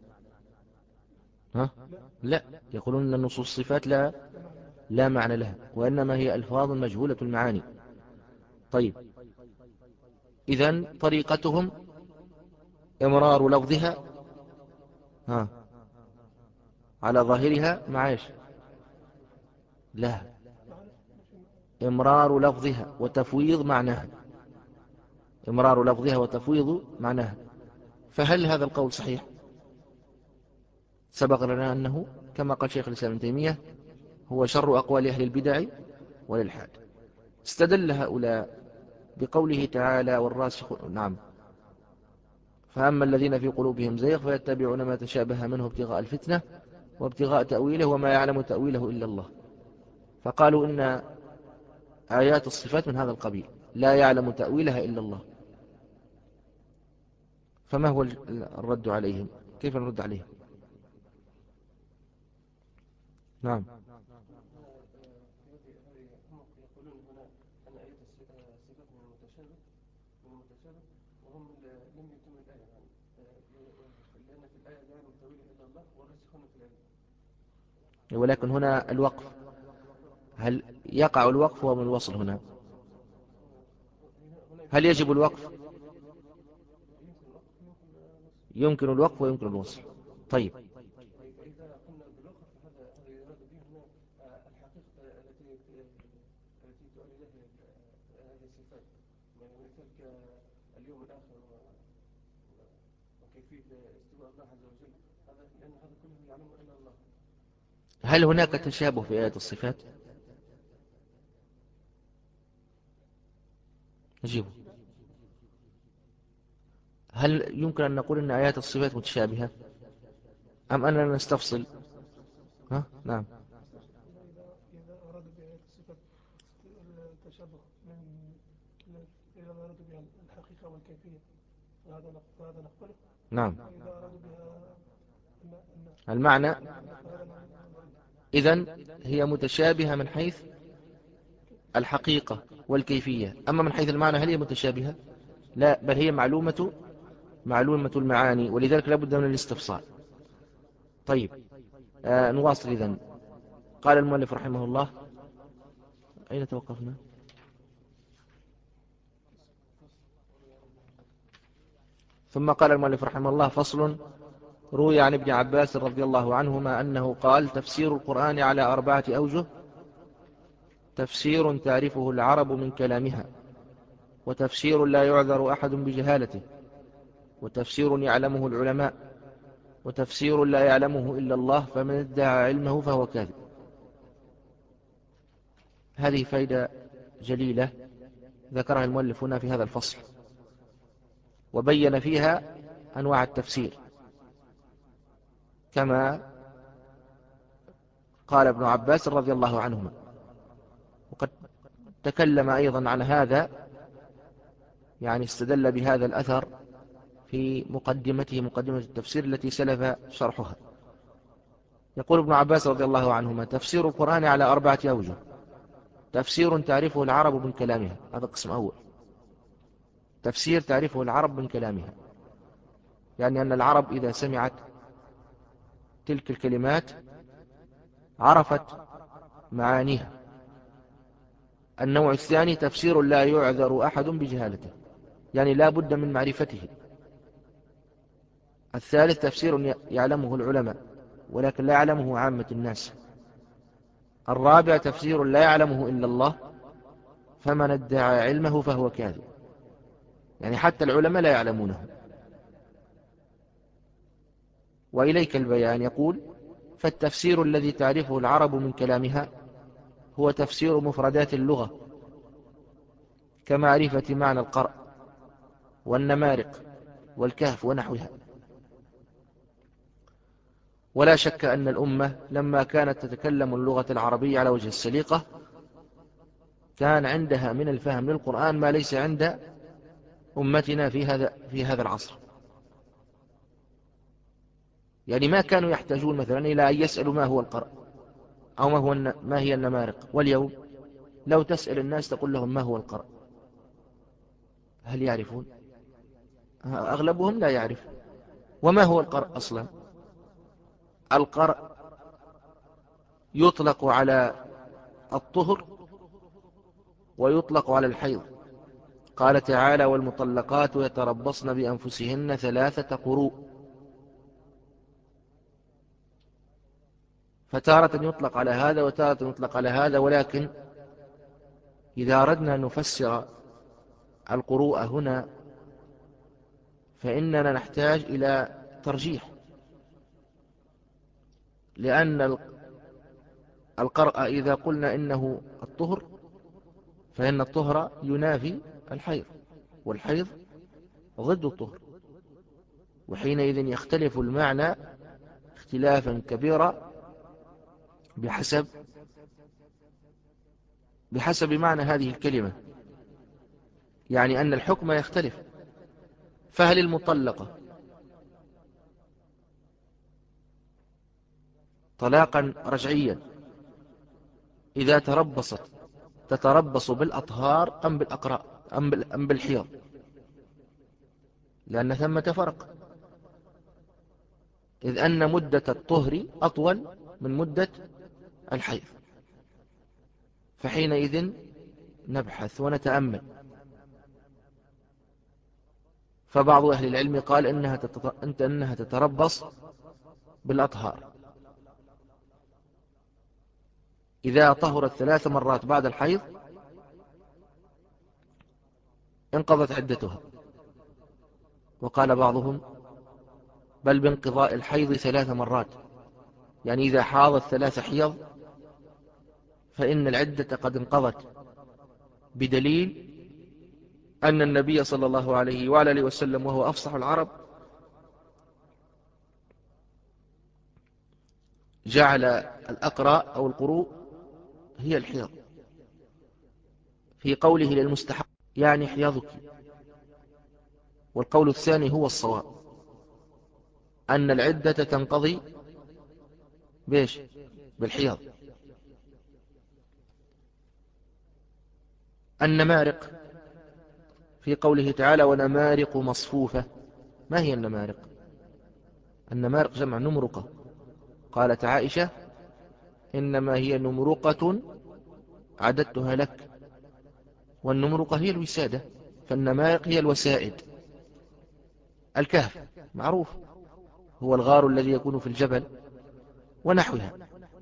ها؟ لا، يقولون أن نصوص الصفات لا لا معنى لها، وإنما هي ألفاظ مجهولة المعاني. طيب، إذن طريقتهم إمرار لفظها ها على ظاهرها معاش لا إمرار لفظها وتفويض معناها، إمرار لفظها وتفويض معناها. فهل هذا القول صحيح؟ سبق لنا أنه كما قال شيخ الإسلام ابن تيمية هو شر أقوال أهل البدع والإلحاد. استدل هؤلاء بقوله تعالى والراسخون، نعم، فأما الذين في قلوبهم زيغ فيتبعون ما تشابه منه ابتغاء الفتنة وابتغاء تأويله وما يعلم تأويله إلا الله. فقالوا إن آيات الصفات من هذا القبيل لا يعلم تأويلها إلا الله. فما هو الرد عليهم؟ كيف نرد عليهم؟ نعم. ولكن هنا الوقف، هل يقع الوقف ومن الوصل هنا؟ هل يجب الوقف؟ يمكن الوقف ويمكن الوصل. طيب، هل هناك تشابه في آيات الصفات؟ نجيبه. هل يمكن أن نقول أن آيات الصفات متشابهة أم أننا نستفصل؟ ها؟ نعم. إذا أرادوا بآيات الصفات التشابه من إذا أرادوا بها الحقيقة والكيفية فهذا فهذا نقبله. نعم. وإذا أرادوا بها المعنى، المعنى فهذا نرد. إذن هي متشابهة من حيث الحقيقة والكيفية، أما من حيث المعنى هل هي متشابهة؟ لا، بل هي معلومة معلومة المعاني، ولذلك لا بد من الاستفصال. طيب، آه نواصل إذن. قال المؤلف رحمه الله، أين توقفنا؟ ثم قال المؤلف رحمه الله فصل. روي عن ابن عباس رضي الله عنهما أنه قال تفسير القرآن على أربعة أوجه: تفسير تعرفه العرب من كلامها، وتفسير لا يعذر أحد بجهالته، وتفسير يعلمه العلماء، وتفسير لا يعلمه إلا الله فمن ادعى علمه فهو كاذب. هذه فائدة جليلة ذكرها المؤلف هنا في هذا الفصل، وبين فيها أنواع التفسير كما قال ابن عباس رضي الله عنهما. وقد تكلم أيضا عن هذا، يعني استدل بهذا الأثر في مقدمته، مقدمة التفسير التي سلف شرحها. يقول ابن عباس رضي الله عنهما تفسير القرآن على أربعة أوجه: تفسير تعرفه العرب من كلامها، هذا قسم أول. تفسير تعرفه العرب من كلامها، يعني أن العرب إذا سمعت تلك الكلمات عرفت معانيها. النوع الثاني تفسير لا يعذر أحد بجهالته، يعني لا بد من معرفته. الثالث تفسير يعلمه العلماء ولكن لا يعلمه عامة الناس. الرابع تفسير لا يعلمه إلا الله فمن ادعى علمه فهو كاذب، يعني حتى العلماء لا يعلمونه. وإليك البيان. يقول فالتفسير الذي تعرفه العرب من كلامها هو تفسير مفردات اللغة كمعرفة معنى القرء والنمارق والكهف ونحوها. ولا شك أن الأمة لما كانت تتكلم اللغة العربية على وجه السليقة كان عندها من الفهم للقرآن ما ليس عند أمتنا في هذا في هذا العصر. يعني ما كانوا يحتاجون مثلا إلى أن يسألوا ما هو القرء أو ما هو ما هي النمارق. واليوم لو تسأل الناس تقول لهم ما هو القرء، هل يعرفون؟ أغلبهم لا يعرف. وما هو القرء أصلا؟ القرء يطلق على الطهر ويطلق على الحيض. قال تعالى والمطلقات يتربصن بأنفسهن ثلاثة قروء. فتارة يطلق على هذا وتارة يطلق على هذا، ولكن إذا أردنا أن نفسر القروء هنا فإننا نحتاج إلى ترجيح، لأن القرء إذا قلنا إنه الطهر فإن الطهر ينافي الحيض، والحيض ضد الطهر، وحينئذ يختلف المعنى اختلافا كبيرا بحسب بحسب معنى هذه الكلمة، يعني أن الحكم يختلف. فهل المطلقة طلاقا رجعيا إذا تربصت تتربص بالأطهار أم بالأقراء أم بالحيض؟ لأن ثمة فرق، إذ أن مدة الطهر أطول من مدة الحيض، فحينئذ نبحث ونتأمل. فبعض أهل العلم قال إنها إنها تتربص بالأطهار، إذا طهرت ثلاث مرات بعد الحيض انقضت عدتها. وقال بعضهم بل بانقضاء الحيض ثلاث مرات، يعني إذا حاضت ثلاث حيض فإن العدة قد انقضت، بدليل أن النبي صلى الله عليه وعلى آله وسلم وهو أفصح العرب جعل الأقراء أو القروء هي الحيض، في قوله للمستحب يعني حيضك. والقول الثاني هو الصواب، أن العدة تنقضي بيش بالحيض. النمارق في قوله تعالى ونمارق مصفوفة، ما هي النمارق؟ النمارق جمع نمرقة، قالت عائشة إنما هي نمرقة عددتها لك، والنمرقة هي الوسادة، فالنمارق هي الوسائد. الكهف معروف، هو الغار الذي يكون في الجبل ونحوها.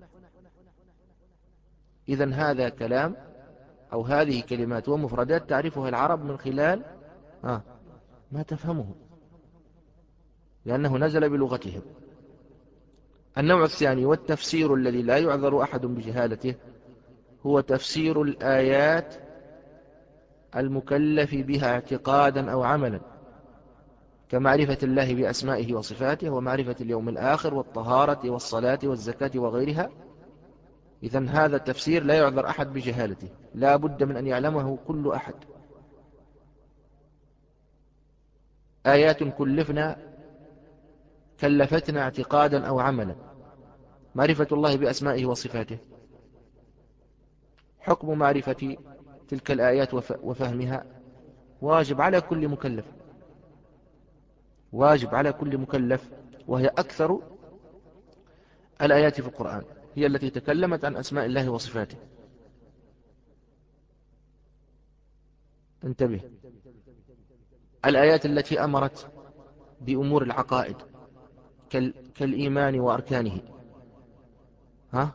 إذن هذا كلام أو هذه كلمات ومفردات تعرفها العرب من خلال آه ما تفهمه، لأنه نزل بلغتهم. النوع الثاني والتفسير الذي لا يعذر أحد بجهالته هو تفسير الآيات المكلف بها اعتقادا أو عملا، كمعرفة الله بأسمائه وصفاته، ومعرفة اليوم الآخر، والطهارة والصلاة والزكاة وغيرها. إذن هذا التفسير لا يعذر أحد بجهالته، لا بد من أن يعلمه كل أحد. آيات كلفنا كلفتنا اعتقادا أو عملا، معرفة الله بأسمائه وصفاته، حكم معرفة تلك الآيات وفهمها واجب على كل مكلف، واجب على كل مكلف، وهي أكثر الآيات في القرآن هي التي تكلمت عن أسماء الله وصفاته. انتبه، الآيات التي أمرت بأمور العقائد كالإيمان وأركانه، ها؟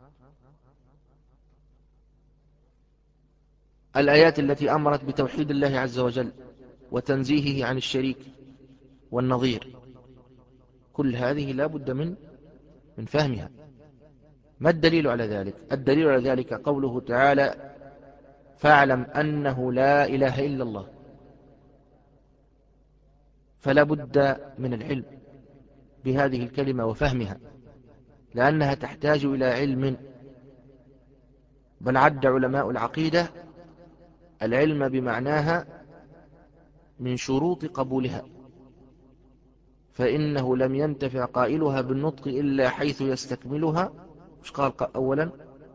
الآيات التي أمرت بتوحيد الله عز وجل وتنزيهه عن الشريك والنظير، كل هذه لا بد من من فهمها. ما الدليل على ذلك؟ الدليل على ذلك قوله تعالى فاعلم أنه لا إله إلا الله، فلا بد من العلم بهذه الكلمة وفهمها، لأنها تحتاج إلى علم. بل عد علماء العقيدة العلم بمعناها من شروط قبولها، فإنه لم ينتفع قائلها بالنطق إلا حيث يستكملها. مش قال أولا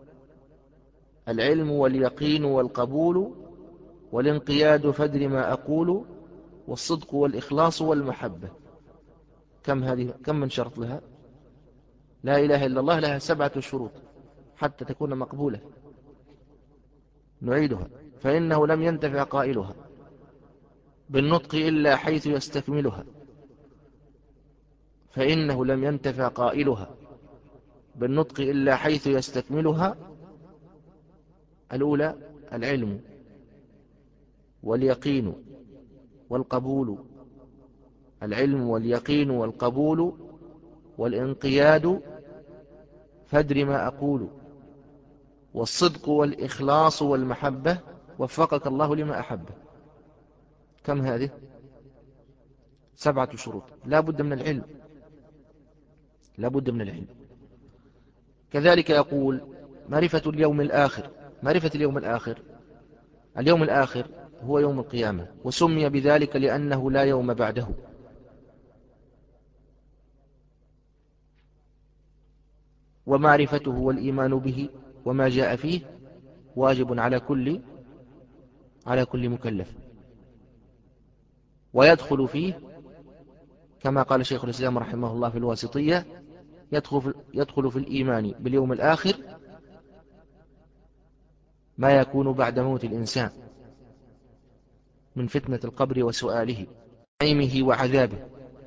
العلم واليقين والقبول والانقياد فدر ما أقول والصدق والإخلاص والمحبة. كم هذه كم من شرط لها؟ لا إله إلا الله لها سبعة شروط حتى تكون مقبولة. نعيدها، فإنه لم ينتفع قائلها بالنطق إلا حيث يستكملها، فإنه لم ينتفع قائلها بالنطق إلا حيث يستكملها. الأولى العلم واليقين والقبول، العلم واليقين والقبول والانقياد، فادر ما أقول، والصدق والإخلاص والمحبة، وفقك الله لما أحبه. كم هذه؟ سبعة شروط. لا بد من العلم، لا بد من العلم. كذلك يقول معرفة اليوم الآخر. معرفة اليوم الآخر، اليوم الآخر هو يوم القيامة، وسمي بذلك لأنه لا يوم بعده. ومعرفته والإيمان به وما جاء فيه واجب على كل على كل مكلف، ويدخل فيه كما قال شيخ الإسلام رحمه الله في الواسطية، يدخل في, يدخل في الإيمان باليوم الآخر ما يكون بعد موت الإنسان من فتنة القبر وسؤاله، نعيمه وعذابه.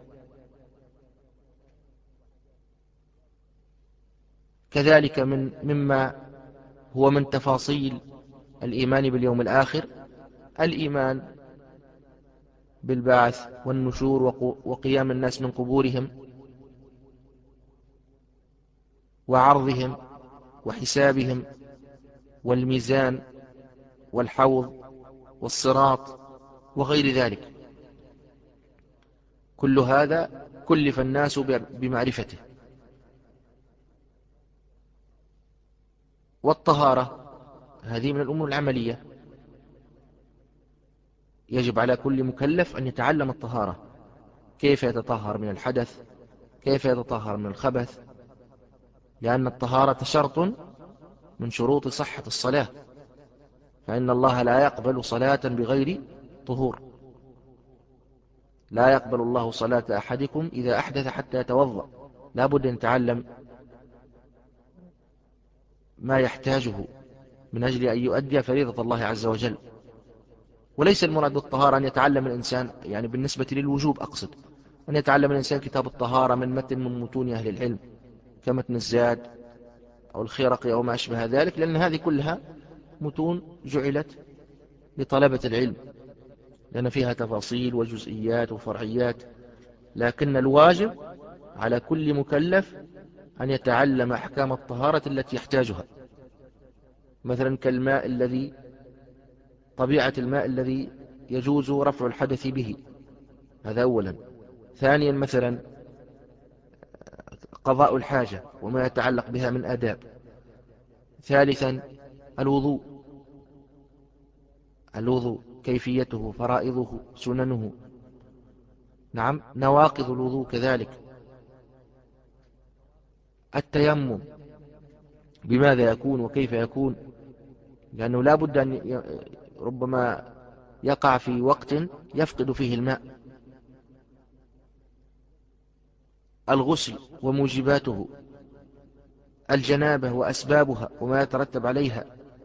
كذلك من مما هو من تفاصيل الإيمان باليوم الآخر الإيمان بالبعث والنشور وقيام الناس من قبورهم وعرضهم وحسابهم والميزان والحوض والصراط وغير ذلك. كل هذا كلف الناس بمعرفته. والطهارة هذه من الأمور العملية، يجب على كل مكلف أن يتعلم الطهارة، كيف يتطهر من الحدث، كيف يتطهر من الخبث، لأن الطهارة شرط من شروط صحة الصلاة، فإن الله لا يقبل صلاة بغير طهور. لا يقبل الله صلاة أحدكم إذا أحدث حتى يتوضأ. لا بد أن يتعلم ما يحتاجه من أجل أن يؤدي فريضة الله عز وجل. وليس المراد بالطهارة أن يتعلم الإنسان، يعني بالنسبة للوجوب أقصد، أن يتعلم الإنسان كتاب الطهارة من متن من متون أهل العلم كمتن الزاد أو الخيرقي أو ما أشبه ذلك، لأن هذه كلها متون جعلت لطلبة العلم، لأن فيها تفاصيل وجزئيات وفرعيات. لكن الواجب على كل مكلف أن يتعلم أحكام الطهارة التي يحتاجها، مثلا كالماء الذي طبيعة الماء الذي يجوز رفع الحدث به، هذا أولا. ثانيا مثلا قضاء الحاجة وما يتعلق بها من آداب. ثالثا الوضوء، الوضوء كيفيته، فرائضه، سننه، نعم نواقض الوضوء كذلك. التيمم بماذا يكون وكيف يكون، لأنه لا بد أن ربما يقع في وقت يفقد فيه الماء. الغسل وموجباته، الجنابة وأسبابها وما يترتب عليها.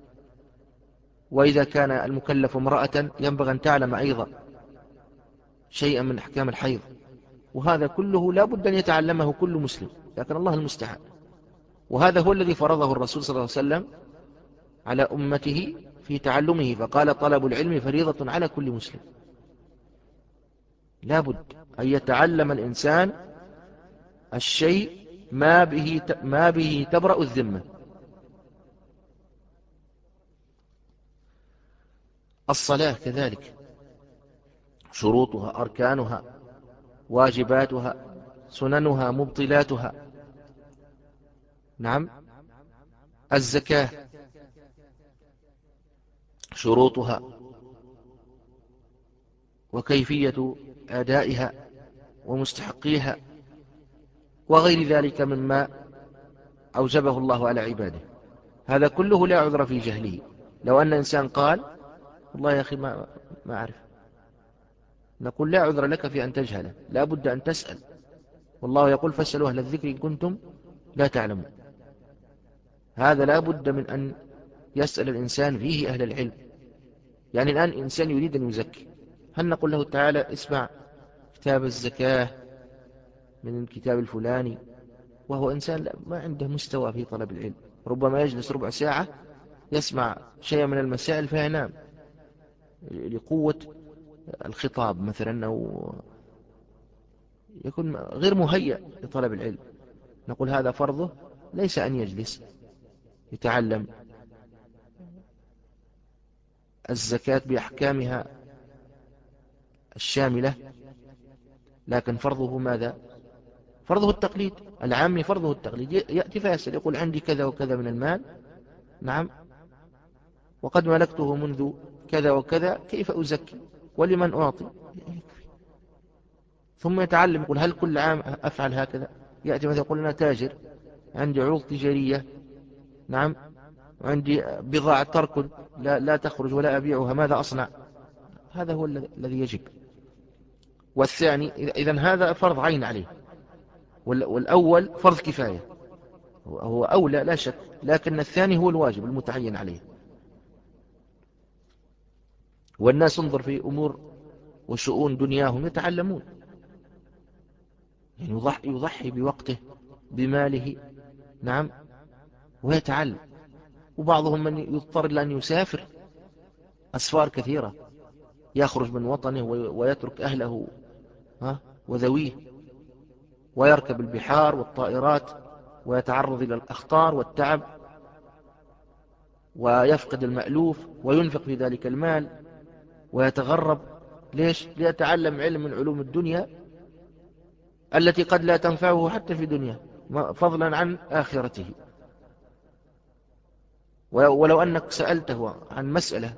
وإذا كان المكلف امرأة ينبغي أن تعلم أيضا شيئا من أحكام الحيض. وهذا كله لا بد أن يتعلمه كل مسلم، لكن الله المستعان. وهذا هو الذي فرضه الرسول صلى الله عليه وسلم على أمته في تعلمه، فقال طلب العلم فريضة على كل مسلم. لا بد أن يتعلم الإنسان الشيء ما به ما به تبرأ الذمة. الصلاة كذلك شروطها، أركانها، واجباتها، سننها، مبطلاتها. نعم. الزكاة شروطها وكيفية أدائها ومستحقيها وغير ذلك مما أوجبه الله على عباده. هذا كله لا عذر في جهله. لو أن إنسان قال والله يا أخي ما, ما أعرف، نقول لا عذر لك في أن تجهله، لا بد أن تسأل. والله يقول فاسألوا أهل الذكر إن كنتم لا تعلمون. هذا لا بد من أن يسأل الإنسان فيه أهل العلم. يعني الآن إنسان يريد أن يزكي، هل نقول له تعالى اسمع كتاب الزكاة من الكتاب الفلاني، وهو إنسان ما عنده مستوى في طلب العلم، ربما يجلس ربع ساعة يسمع شيئا من المسائل فينام لقوة الخطاب مثلا، أو يكون غير مهيأ لطلب العلم. نقول هذا فرضه ليس أن يجلس يتعلم الزكاة بأحكامها الشاملة، لكن فرضه ماذا؟ فرضه التقليد. العامي فرضه التقليد، يأتي فيسأل يقول عندي كذا وكذا من المال، نعم، وقد ملكته منذ كذا وكذا، كيف أزكي ولمن أعطي؟ ثم يتعلم يقول هل كل عام أفعل هكذا؟ يأتي مثلا يقول أنا تاجر، عندي عروض تجارية، نعم، وعندي بضاعة تركض لا, لا تخرج ولا أبيعها، ماذا أصنع؟ هذا هو الذي يجب. والثاني إذن هذا فرض عين عليه، والأول فرض كفاية، هو أولى لا شك، لكن الثاني هو الواجب المتعين عليه. والناس انظر في أمور وشؤون دنياهم يتعلمون، يعني يضحي, يضحي بوقته بماله، نعم، ويتعلم. وبعضهم من يضطر لأن يسافر أسفار كثيرة، يخرج من وطنه ويترك أهله وذويه، ويركب البحار والطائرات ويتعرض إلى الأخطار والتعب، ويفقد المألوف وينفق في ذلك المال ويتغرب. ليش؟ ليتعلم علم من علوم الدنيا التي قد لا تنفعه حتى في دنيا، فضلا عن آخرته. ولو أنك سألته عن مسألة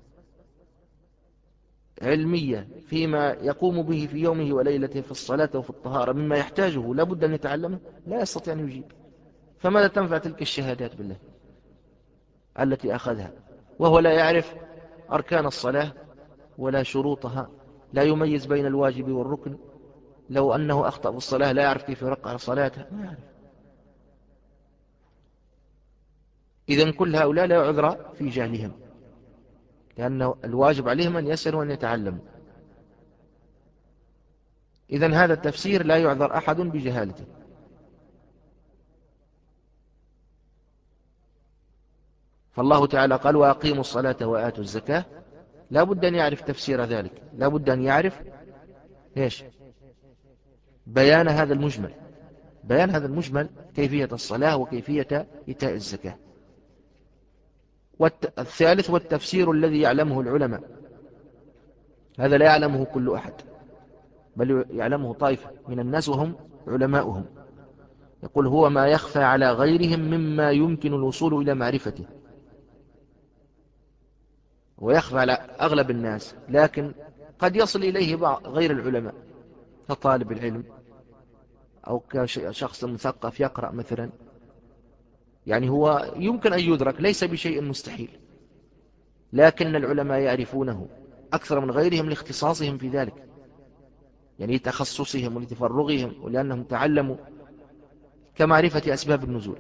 علمية فيما يقوم به في يومه وليلته في الصلاة وفي الطهارة مما يحتاجه لابد أن يتعلمه، لا يستطيع أن يجيب. فماذا تنفع تلك الشهادات بالله التي أخذها وهو لا يعرف أركان الصلاة ولا شروطها، لا يميز بين الواجب والركن، لو أنه أخطأ في الصلاة لا يعرف كيف يرقع صلاته، ما يعرف. إذن كل هؤلاء لا عذر في جهلهم، لأن الواجب عليهم أن يسألوا وأن يتعلموا. إذن هذا التفسير لا يعذر أحد بجهالته. فالله تعالى قال وأقيموا الصلاة وآتوا الزكاة، لا بد أن يعرف تفسير ذلك، لا بد أن يعرف إيش؟ بيان هذا المجمل، بيان هذا المجمل كيفية الصلاة وكيفية إيتاء الزكاة. والثالث والتفسير الذي يعلمه العلماء، هذا لا يعلمه كل أحد، بل يعلمه طائفة من الناس وهم علماؤهم. يقول هو ما يخفى على غيرهم مما يمكن الوصول إلى معرفته، ويخفى على أغلب الناس، لكن قد يصل إليه بعض غير العلماء كطالب العلم أو كشخص مثقف يقرأ مثلا، يعني هو يمكن أن يدرك، ليس بشيء مستحيل، لكن العلماء يعرفونه أكثر من غيرهم لاختصاصهم في ذلك، يعني لتخصصهم ولتفرغهم ولأنهم تعلموا. كمعرفة أسباب النزول،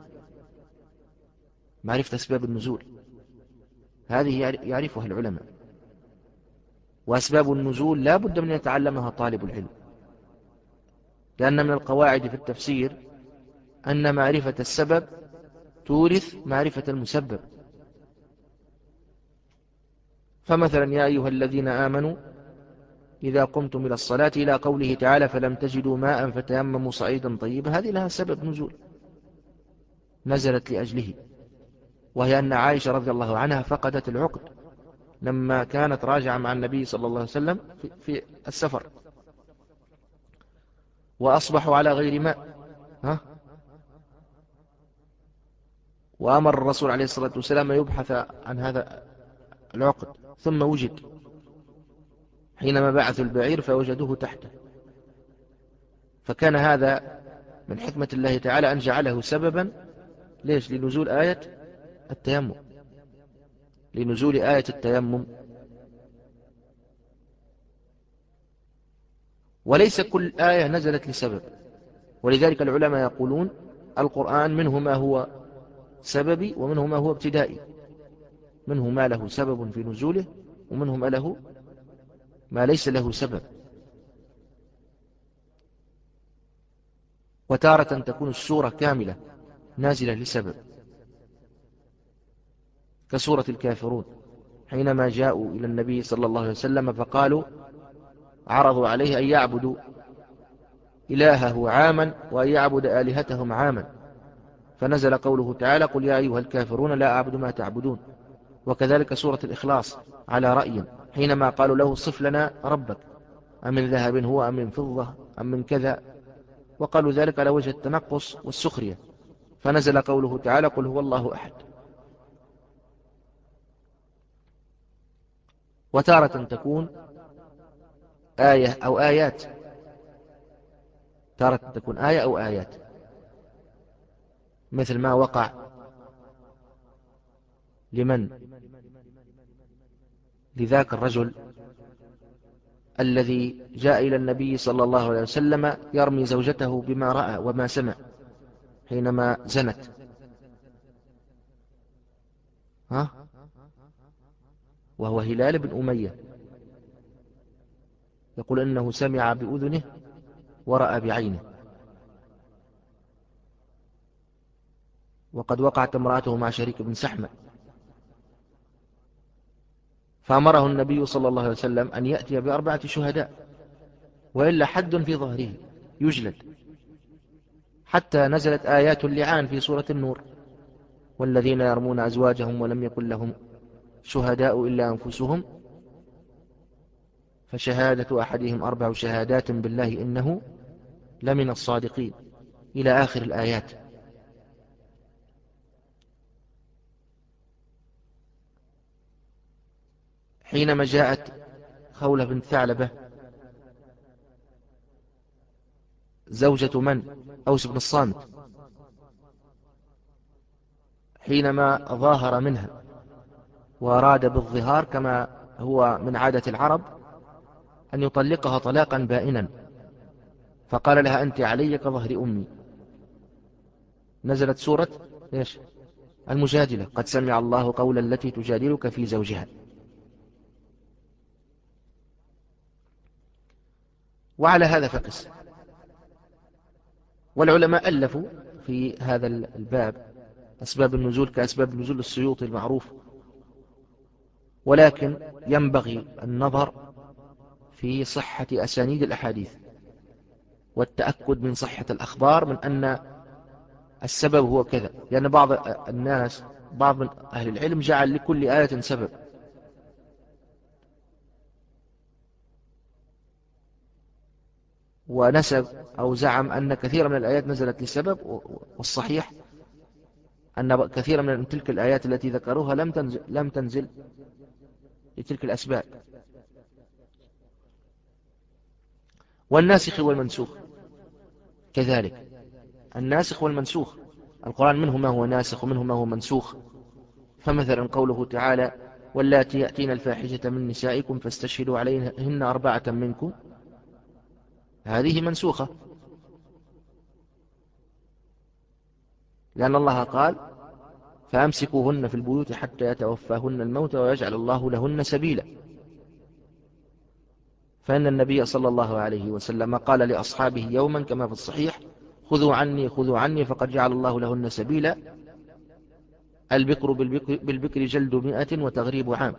معرفة أسباب النزول هذه يعرفها العلماء، وأسباب النزول لا بد من يتعلمها طالب العلم، لأن من القواعد في التفسير أن معرفة السبب تورث معرفة المسبب. فمثلا يا أيها الذين آمنوا إذا قمتم إلى الصلاة إلى قوله تعالى فلم تجدوا ماء فتيمموا صعيدا طيبا، هذه لها سبب نزول نزلت لأجله، وهي أن عائشة رضي الله عنها فقدت العقد لما كانت راجعة مع النبي صلى الله عليه وسلم في, في السفر، وأصبحوا على غير ماء، ها؟ وأمر الرسول عليه الصلاة والسلام يبحث عن هذا العقد، ثم وجد حينما بعثوا البعير فوجدوه تحته. فكان هذا من حكمة الله تعالى أن جعله سببا، ليش؟ لنزول آية التيمم، لنزول آية التيمم. وليس كل آية نزلت لسبب، ولذلك العلماء يقولون القرآن منه ما هو سببي ومنه ما هو ابتدائي، منه ما له سبب في نزوله ومنه ما له ما ليس له سبب. وتارة تكون السورة كاملة نازلة لسبب، كسورة الكافرون حينما جاءوا إلى النبي صلى الله عليه وسلم فقالوا عرضوا عليه أن يعبدوا إلهه عاما وأن يعبد آلهتهم عاما، فنزل قوله تعالى قل يا أيها الكافرون لا أعبد ما تعبدون. وكذلك سورة الإخلاص على رأي حينما قالوا له صف لنا ربك أم من ذهب هو أم من فضة أم من كذا، وقالوا ذلك على وجه التنقص والسخرية، فنزل قوله تعالى قل هو الله أحد. وتارة تكون آية أو آيات، تارة تكون آية أو آيات، مثل ما وقع لمن لذاك الرجل الذي جاء إلى النبي صلى الله عليه وسلم يرمي زوجته بما رأى وما سمع حينما زنت، ها وهو هلال بن أمية، يقول إنه سمع بأذنه ورأى بعينه. وقد وقعت امرأته مع شريك بن سحمة، فأمره النبي صلى الله عليه وسلم أن يأتي بأربعة شهداء وإلا حد في ظهره يجلد، حتى نزلت آيات اللعان في سورة النور والذين يرمون أزواجهم ولم يكن لهم شهداء إلا أنفسهم فشهادة أحدهم أربع شهادات بالله إنه لمن الصادقين إلى آخر الآيات. حينما جاءت خولة بنت ثعلبة زوجة من؟ أوس بن الصامت، حينما ظاهر منها وأراد بالظهار كما هو من عادة العرب أن يطلقها طلاقا بائنا، فقال لها أنت علي كظهر أمي، نزلت سورة إيش؟ المجادلة قد سمع الله قول التي تجادلك في زوجها. وعلى هذا فقس. والعلماء ألفوا في هذا الباب أسباب النزول كأسباب النزول السيوطي المعروف، ولكن ينبغي النظر في صحة أسانيد الأحاديث والتأكد من صحة الأخبار من أن السبب هو كذا، لأن بعض الناس بعض من أهل العلم جعل لكل آية سبب، ونسب أو زعم أن كثير من الآيات نزلت لسبب، والصحيح أن كثير من تلك الآيات التي ذكروها لم تنزل, لم تنزل لتلك الأسباب. والناسخ والمنسوخ كذلك، الناسخ والمنسوخ القرآن منه ما هو ناسخ ومنه ما هو منسوخ. فمثلا قوله تعالى واللاتي يأتين الفاحشة من نسائكم فاستشهدوا عليهن أربعة منكم، هذه منسوخة، لأن الله قال فأمسكوهن في البيوت حتى يتوفاهن الموت ويجعل الله لهن سبيلا. فإن النبي صلى الله عليه وسلم قال لأصحابه يوما كما في الصحيح خذوا عني خذوا عني فقد جعل الله لهن سبيلا، البكر بالبكر, بالبكر جلد مئة وتغريب عام.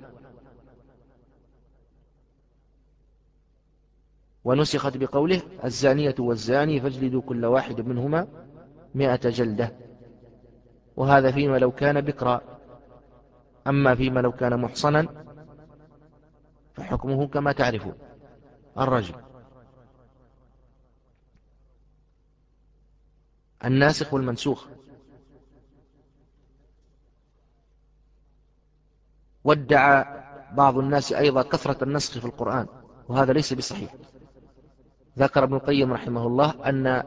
ونسخت بقوله الزانية والزاني فاجلدوا كل واحد منهما مئة جلدة، وهذا فيما لو كان بكرا، أما فيما لو كان محصنا فحكمه كما تعرفون الرجم. الناسخ والمنسوخ. وادعى بعض الناس أيضا كثرة النسخ في القرآن، وهذا ليس بصحيح. ذكر ابن القيم رحمه الله أن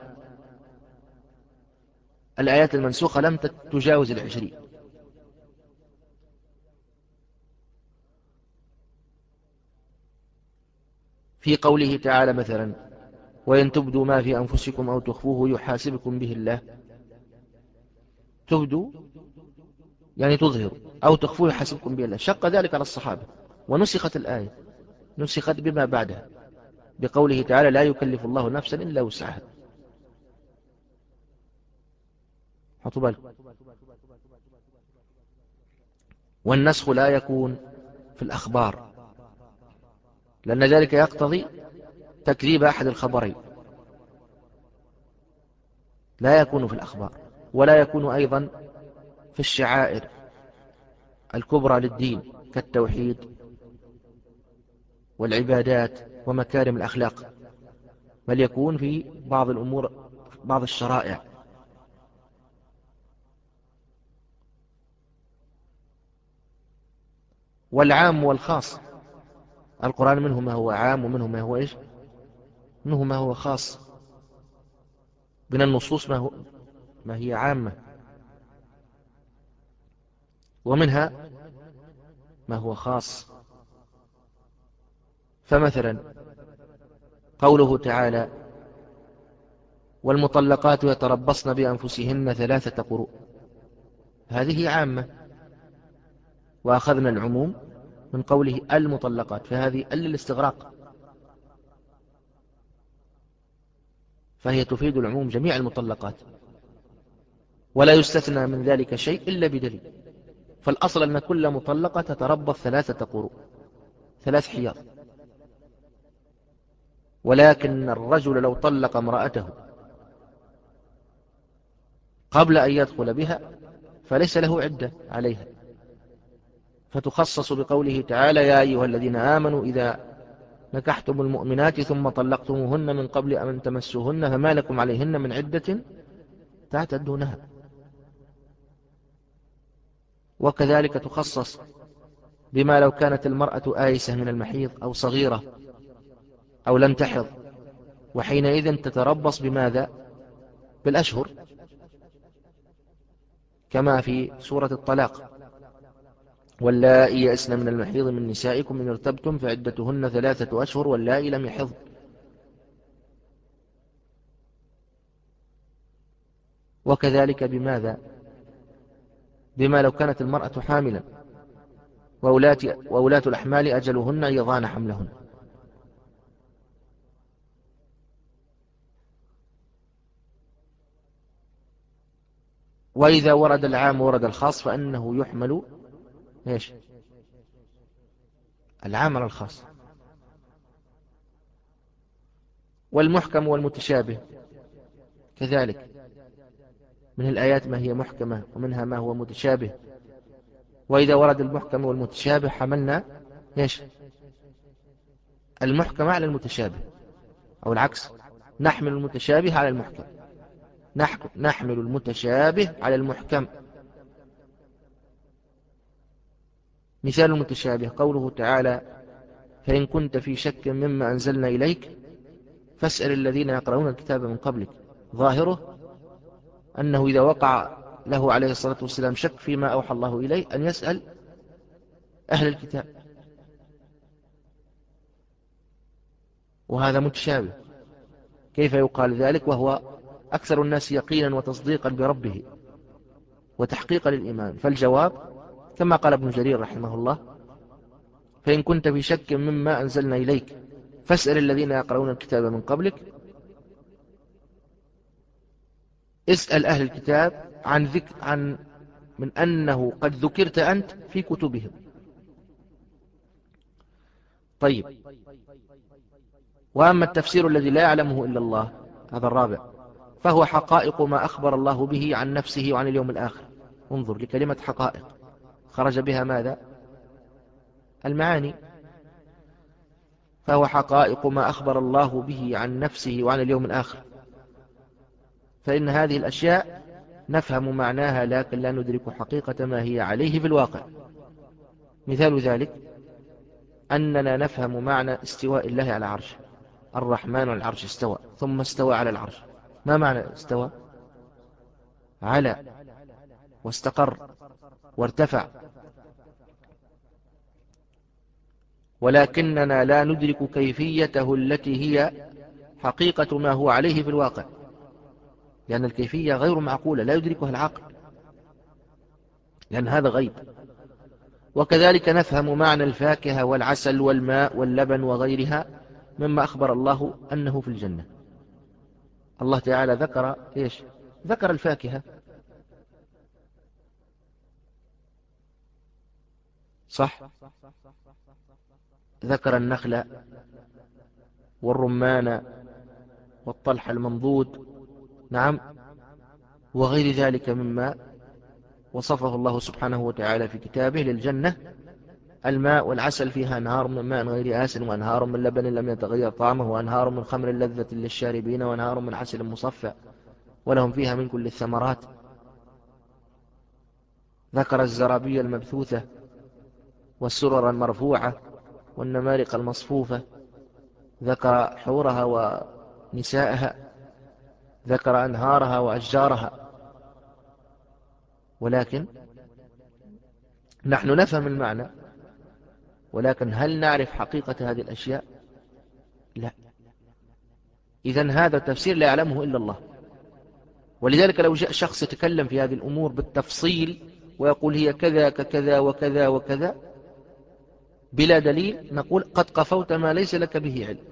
الآيات المنسوخة لم تتجاوز العشرين، في قوله تعالى مثلا وإن تبدوا ما في أنفسكم أو تخفوه يحاسبكم به الله، تبدوا يعني تظهروا أو تخفوه يحاسبكم به الله، شق ذلك على الصحابة، ونسخت الآية نسخت بما بعدها بقوله تعالى لا يكلف الله نفسا إلا وسعها. حطوا بالكم. والنسخ لا يكون في الأخبار، لأن ذلك يقتضي تكذيب أحد الخبرين، لا يكون في الأخبار، ولا يكون أيضا في الشعائر الكبرى للدين كالتوحيد والعبادات ومكارم الأخلاق، بل يكون في بعض الأمور، بعض الشرائع. والعام والخاص، القرآن منه ما هو عام ومنه ما هو إيش؟ منه ما هو خاص، من النصوص ما هو ما هي عامة، ومنها ما هو خاص. فمثلا قوله تعالى والمطلقات يتربصن بأنفسهن ثلاثة قروء، هذه عامة، وأخذنا العموم من قوله المطلقات، فهذه ال الاستغراق، فهي تفيد العموم جميع المطلقات، ولا يستثنى من ذلك شيء إلا بدليل. فالأصل أن كل مطلقة تتربص ثلاثة قروء، ثلاث حياض. ولكن الرجل لو طلق امرأته قبل أن يدخل بها فليس له عدة عليها، فتخصص بقوله تعالى يا أيها الذين آمنوا إذا نكحتم المؤمنات ثم طلقتموهن من قبل أن تمسوهن فما لكم عليهن من عدة تعتدونها. وكذلك تخصص بما لو كانت المرأة آيسة من المحيض أو صغيرة أو لم تحض، وحينئذ تتربص بماذا؟ بالأشهر، كما في سورة الطلاق واللائي يئسن من المحيض من نسائكم إن ارتبتم فعدتهن ثلاثة أشهر واللائي لم يحضن. وكذلك بماذا؟ بما لو كانت المرأة حاملا وأولاة الأحمال أجلهن أن يضعن حملهن. وإذا ورد العام ورد الخاص فإنه يحمل إيش؟ العام على الخاص. والمحكم والمتشابه كذلك، من الآيات ما هي محكمة ومنها ما هو متشابه. وإذا ورد المحكم والمتشابه حملنا إيش؟ المحكم على المتشابه، أو العكس، نحمل المتشابه على المحكم، نحمل المتشابه على المحكم. مثال المتشابه قوله تعالى فإن كنت في شك مما أنزلنا إليك فاسأل الذين يقرؤون الكتاب من قبلك. ظاهره أنه إذا وقع له عليه الصلاة والسلام شك فيما أوحى الله إليه أن يسأل أهل الكتاب، وهذا متشابه. كيف يقال ذلك وهو أكثر الناس يقينا وتصديقا بربه وتحقيقا للإيمان؟ فالجواب كما قال ابن جرير رحمه الله فإن كنت في شك مما أنزلنا إليك فاسأل الذين يقرؤون الكتاب من قبلك، اسأل أهل الكتاب عن ذكر عن من أنه قد ذكرت أنت في كتبهم. طيب، وأما التفسير الذي لا يعلمه إلا الله، هذا الرابع، فهو حقائق ما أخبر الله به عن نفسه وعن اليوم الآخر. انظر لكلمة حقائق، خرج بها ماذا؟ المعاني. فهو حقائق ما أخبر الله به عن نفسه وعن اليوم الآخر، فإن هذه الأشياء نفهم معناها لكن لا ندرك حقيقة ما هي عليه في الواقع. مثال ذلك أننا نفهم معنى استواء الله على عرشه، الرحمن على العرش استوى ثم استوى على العرش. ما معنى استوى؟ على واستقر وارتفع، ولكننا لا ندرك كيفيته التي هي حقيقة ما هو عليه في الواقع، لأن الكيفية غير معقولة لا يدركها العقل، لأن هذا غيب. وكذلك نفهم معنى الفاكهة والعسل والماء واللبن وغيرها مما أخبر الله أنه في الجنة. الله تعالى ذكر إيش؟ ذكر الفاكهة، صح؟ ذكر النخل والرمان والطلح المنضود، نعم، وغير ذلك مما وصفه الله سبحانه وتعالى في كتابه للجنة: الماء والعسل فيها أنهار من ماء غير آسن، وأنهار من لبن لم يتغير طعمه، وأنهار من خمر لذة للشاربين، وأنهار من عسل مصفى، ولهم فيها من كل الثمرات. ذكر الزرابي المبثوثة والسرر المرفوعة والنمارق المصفوفة، ذكر حورها ونساءها، ذكر أنهارها وأشجارها. ولكن نحن نفهم المعنى، ولكن هل نعرف حقيقة هذه الأشياء؟ لا. إذن هذا تفسير لا يعلمه إلا الله. ولذلك لو جاء شخص يتكلم في هذه الأمور بالتفصيل ويقول هي كذا كذا وكذا وكذا بلا دليل، نقول قد قفوت ما ليس لك به علم.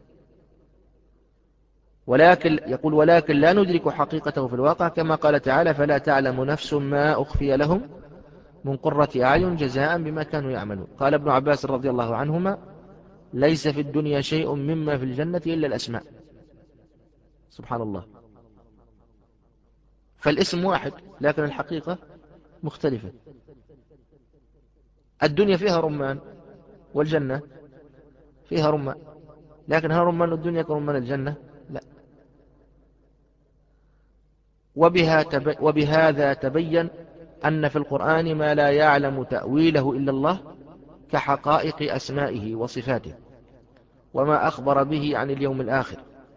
ولكن يقول ولكن لا ندرك حقيقته في الواقع، كما قال تعالى: فلا تعلم نفس ما أخفي لهم من قرة أعين جزاء بما كانوا يعملون. قال ابن عباس رضي الله عنهما: ليس في الدنيا شيء مما في الجنة إلا الأسماء. سبحان الله. فالاسم واحد لكن الحقيقة مختلفة. الدنيا فيها رمان والجنة فيها رمان، لكن هل رمان الدنيا كرمان الجنة؟ لا. وبها تب... وبهذا تبين أن في القرآن ما لا يعلم تأويله إلا الله، كحقائق أسمائه وصفاته وما أخبر به عن اليوم الآخر.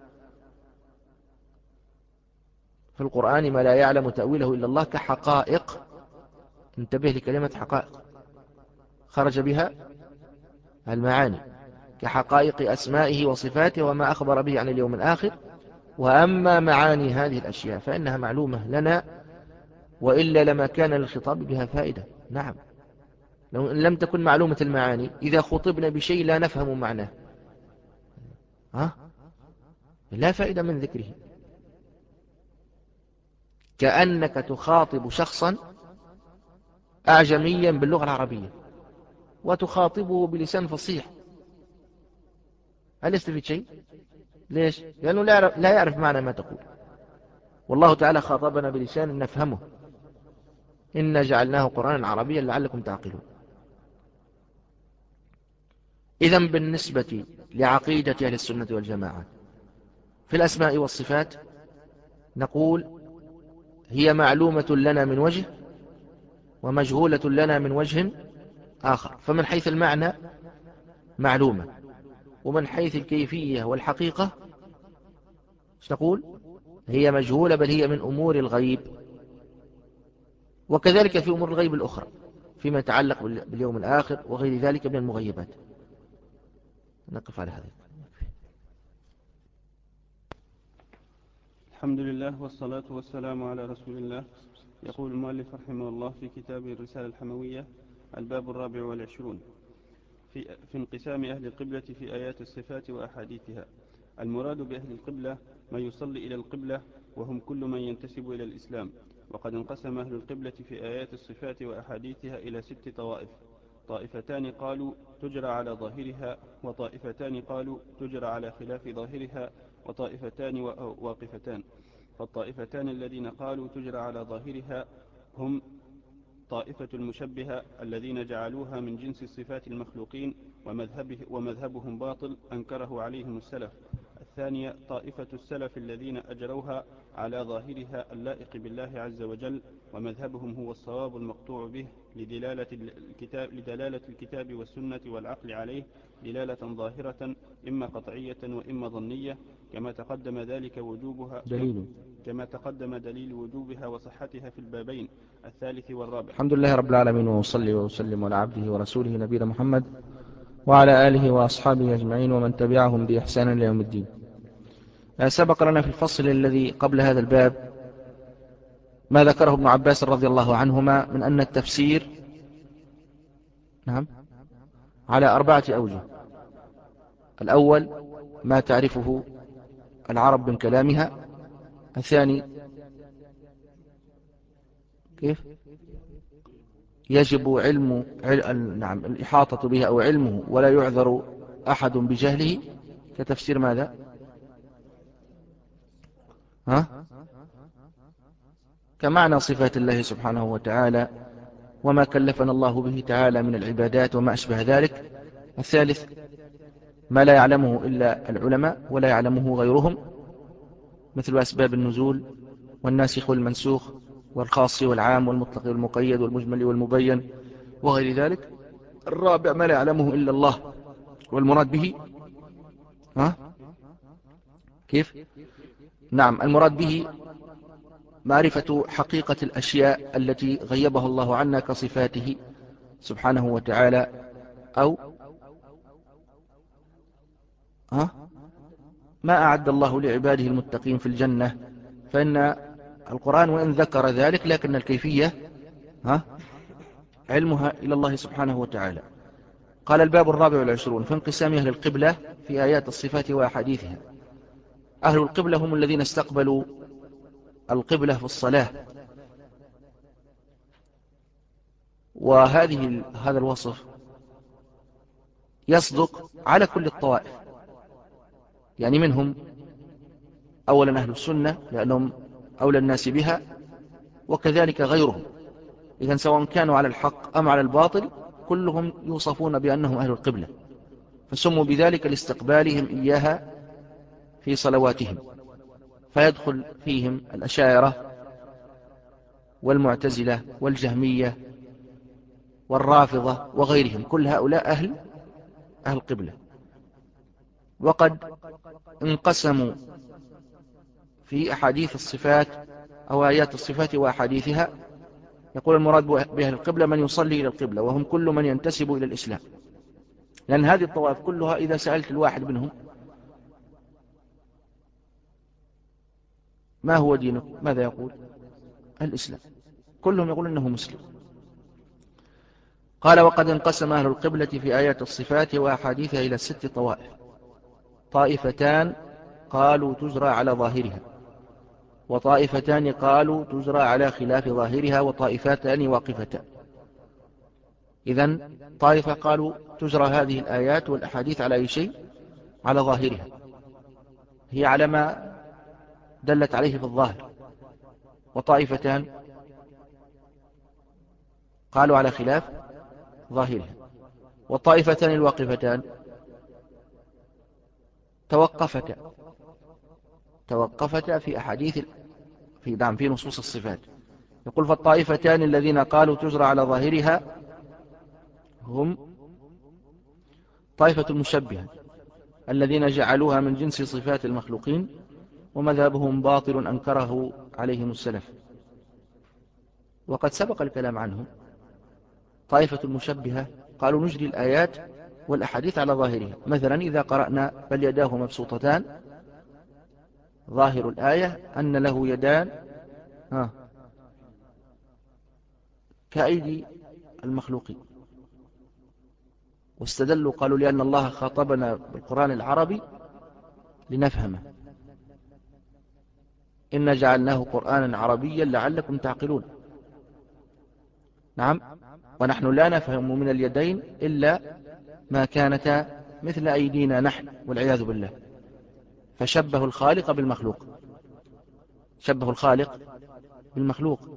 في القرآن ما لا يعلم تأويله إلا الله كحقائق، انتبه لكلمة حقائق، خرج بها المعاني، كحقائق أسمائه وصفاته وما أخبر به عن اليوم الآخر. وأما معاني هذه الأشياء فإنها معلومة لنا، وإلا لما كان للخطاب بها فائدة. نعم، لو إن لم تكن معلومة المعاني، إذا خطبنا بشيء لا نفهم معناه، ها؟ لا فائدة من ذكره. كأنك تخاطب شخصا أعجميا باللغة العربية وتخاطبه بلسان فصيح، هل يستفيد شيء؟ ليش؟ لأنه لا يعرف, لا يعرف معنى ما تقول. والله تعالى خاطبنا بلسان نفهمه: إنا جعلناه قرآنا عربيا لعلكم تعقلون. إذن بالنسبة لعقيدة أهل السنة والجماعة في الأسماء والصفات، نقول هي معلومة لنا من وجه ومجهولة لنا من وجه آخر. فمن حيث المعنى معلومة، ومن حيث الكيفية والحقيقة نقول هي مجهولة، بل هي من أمور الغيب. وكذلك في أمور الغيب الأخرى فيما يتعلق باليوم الآخر وغير ذلك من المغيبات. نقف على هذا. الحمد لله والصلاة والسلام على رسول الله. يقول المؤلف رحمه الله في كتابه الرسالة الحموية: الباب الرابع والعشرون في, في انقسام أهل القبلة في آيات الصفات وأحاديثها. المراد بأهل القبلة ما يصلي إلى القبلة، وهم كل من ينتسب إلى الإسلام. وقد انقسم أهل القبلة في آيات الصفات وأحاديثها إلى ست طوائف: طائفتان قالوا تجرى على ظاهرها، وطائفتان قالوا تجرى على خلاف ظاهرها، وطائفتان واقفتان. فالطائفتان الذين قالوا تجرى على ظاهرها هم طائفة المشبهة الذين جعلوها من جنس صفات المخلوقين، ومذهبه ومذهبهم باطل أنكره عليهم السلف. الثانية طائفة السلف الذين أجروها على ظاهرها اللائق بالله عز وجل، ومذهبهم هو الصواب المقطوع به لدلالة الكتاب, لدلالة الكتاب والسنة والعقل عليه دلالة ظاهرة إما قطعية وإما ظنية، كما تقدم ذلك وجوبها دليل كما تقدم دليل وجوبها وصحتها في البابين الثالث والرابع. الحمد لله رب العالمين، وصلي وسلم على عبده ورسوله نبينا محمد وعلى آله وأصحابه أجمعين ومن تبعهم بإحسان إلى يوم الدين. سبق لنا في الفصل الذي قبل هذا الباب ما ذكره ابن عباس رضي الله عنهما من أن التفسير نعم على أربعة أوجه. الأول ما تعرفه العرب من كلامها. الثاني كيف يجب علم عل... نعم الإحاطة به أو علمه ولا يعذر أحد بجهله، كتفسير ماذا؟ ها؟ كمعنى صفات الله سبحانه وتعالى وما كلفنا الله به تعالى من العبادات وما أشبه ذلك. الثالث ما لا يعلمه إلا العلماء ولا يعلمه غيرهم، مثل أسباب النزول والناسخ والمنسوخ والخاص والعام والمطلق والمقيد والمجمل والمبين وغير ذلك. الرابع ما لا يعلمه إلا الله، والمراد به ها؟ كيف؟ نعم المراد به معرفة حقيقة الأشياء التي غيبها الله عنا كصفاته سبحانه وتعالى، أو ها؟ ما أعد الله لعباده المتقين في الجنة، فإن القرآن وإن ذكر ذلك لكن الكيفية ها؟ علمها إلى الله سبحانه وتعالى. قال الباب الرابع والعشرون في انقسام أهل القبلة في آيات الصفات وأحاديثها. أهل القبلة هم الذين استقبلوا القبلة في الصلاة، وهذه هذا الوصف يصدق على كل الطوائف، يعني منهم أولا أهل السنة لأنهم أولى الناس بها، وكذلك غيرهم، إذن سواء كانوا على الحق أم على الباطل كلهم يوصفون بأنهم أهل القبلة، فسموا بذلك لاستقبالهم إياها في صلواتهم. فيدخل فيهم الأشاعرة والمعتزلة والجهمية والرافضة وغيرهم، كل هؤلاء أهل أهل القبلة. وقد انقسموا في أحاديث الصفات أو آيات الصفات وأحاديثها. يقول المراد بأهل القبلة من يصلي إلى القبلة، وهم كل من ينتسب إلى الإسلام، لأن هذه الطوائف كلها إذا سألت الواحد منهم ما هو دينك ماذا يقول؟ الإسلام، كلهم يقول إنه مسلم. قال وقد انقسم أهل القبلة في آيات الصفات وأحاديثها إلى ست طوائف: طائفتان قالوا تجرى على ظاهرها، وطائفتان قالوا تجرى على خلاف ظاهرها، وطائفتان واقفتان. إذن طائفة قالوا تجرى هذه الآيات والأحاديث على أي شيء؟ على ظاهرها، هي على ما دلت عليه في الظاهر. وطائفتان قالوا على خلاف ظاهرها. والطائفتان الواقفتان توقفتا توقفتا في أحاديث في دعم في نصوص الصفات. يقول فالطائفتان الذين قالوا تجرى على ظاهرها هم طائفة المشبهة الذين جعلوها من جنس صفات المخلوقين، ومذهبهم باطل أنكره عليهم السلف، وقد سبق الكلام عنهم. طائفة المشبهة قالوا نجري الآيات والأحاديث على ظاهرها، مثلا إذا قرأنا بل يداه مبسوطتان، ظاهر الآية أن له يدان ها كأيدي المخلوقين، واستدلوا قالوا لأن الله خاطبنا بالقرآن العربي لنفهمه، إن جعلناه قرآنا عربيا لعلكم تعقلون. نعم، ونحن لا نفهم من اليدين إلا ما كانتا مثل أيدينا نحن والعياذ بالله. فشبهوا الخالق بالمخلوق، شبهوا الخالق بالمخلوق.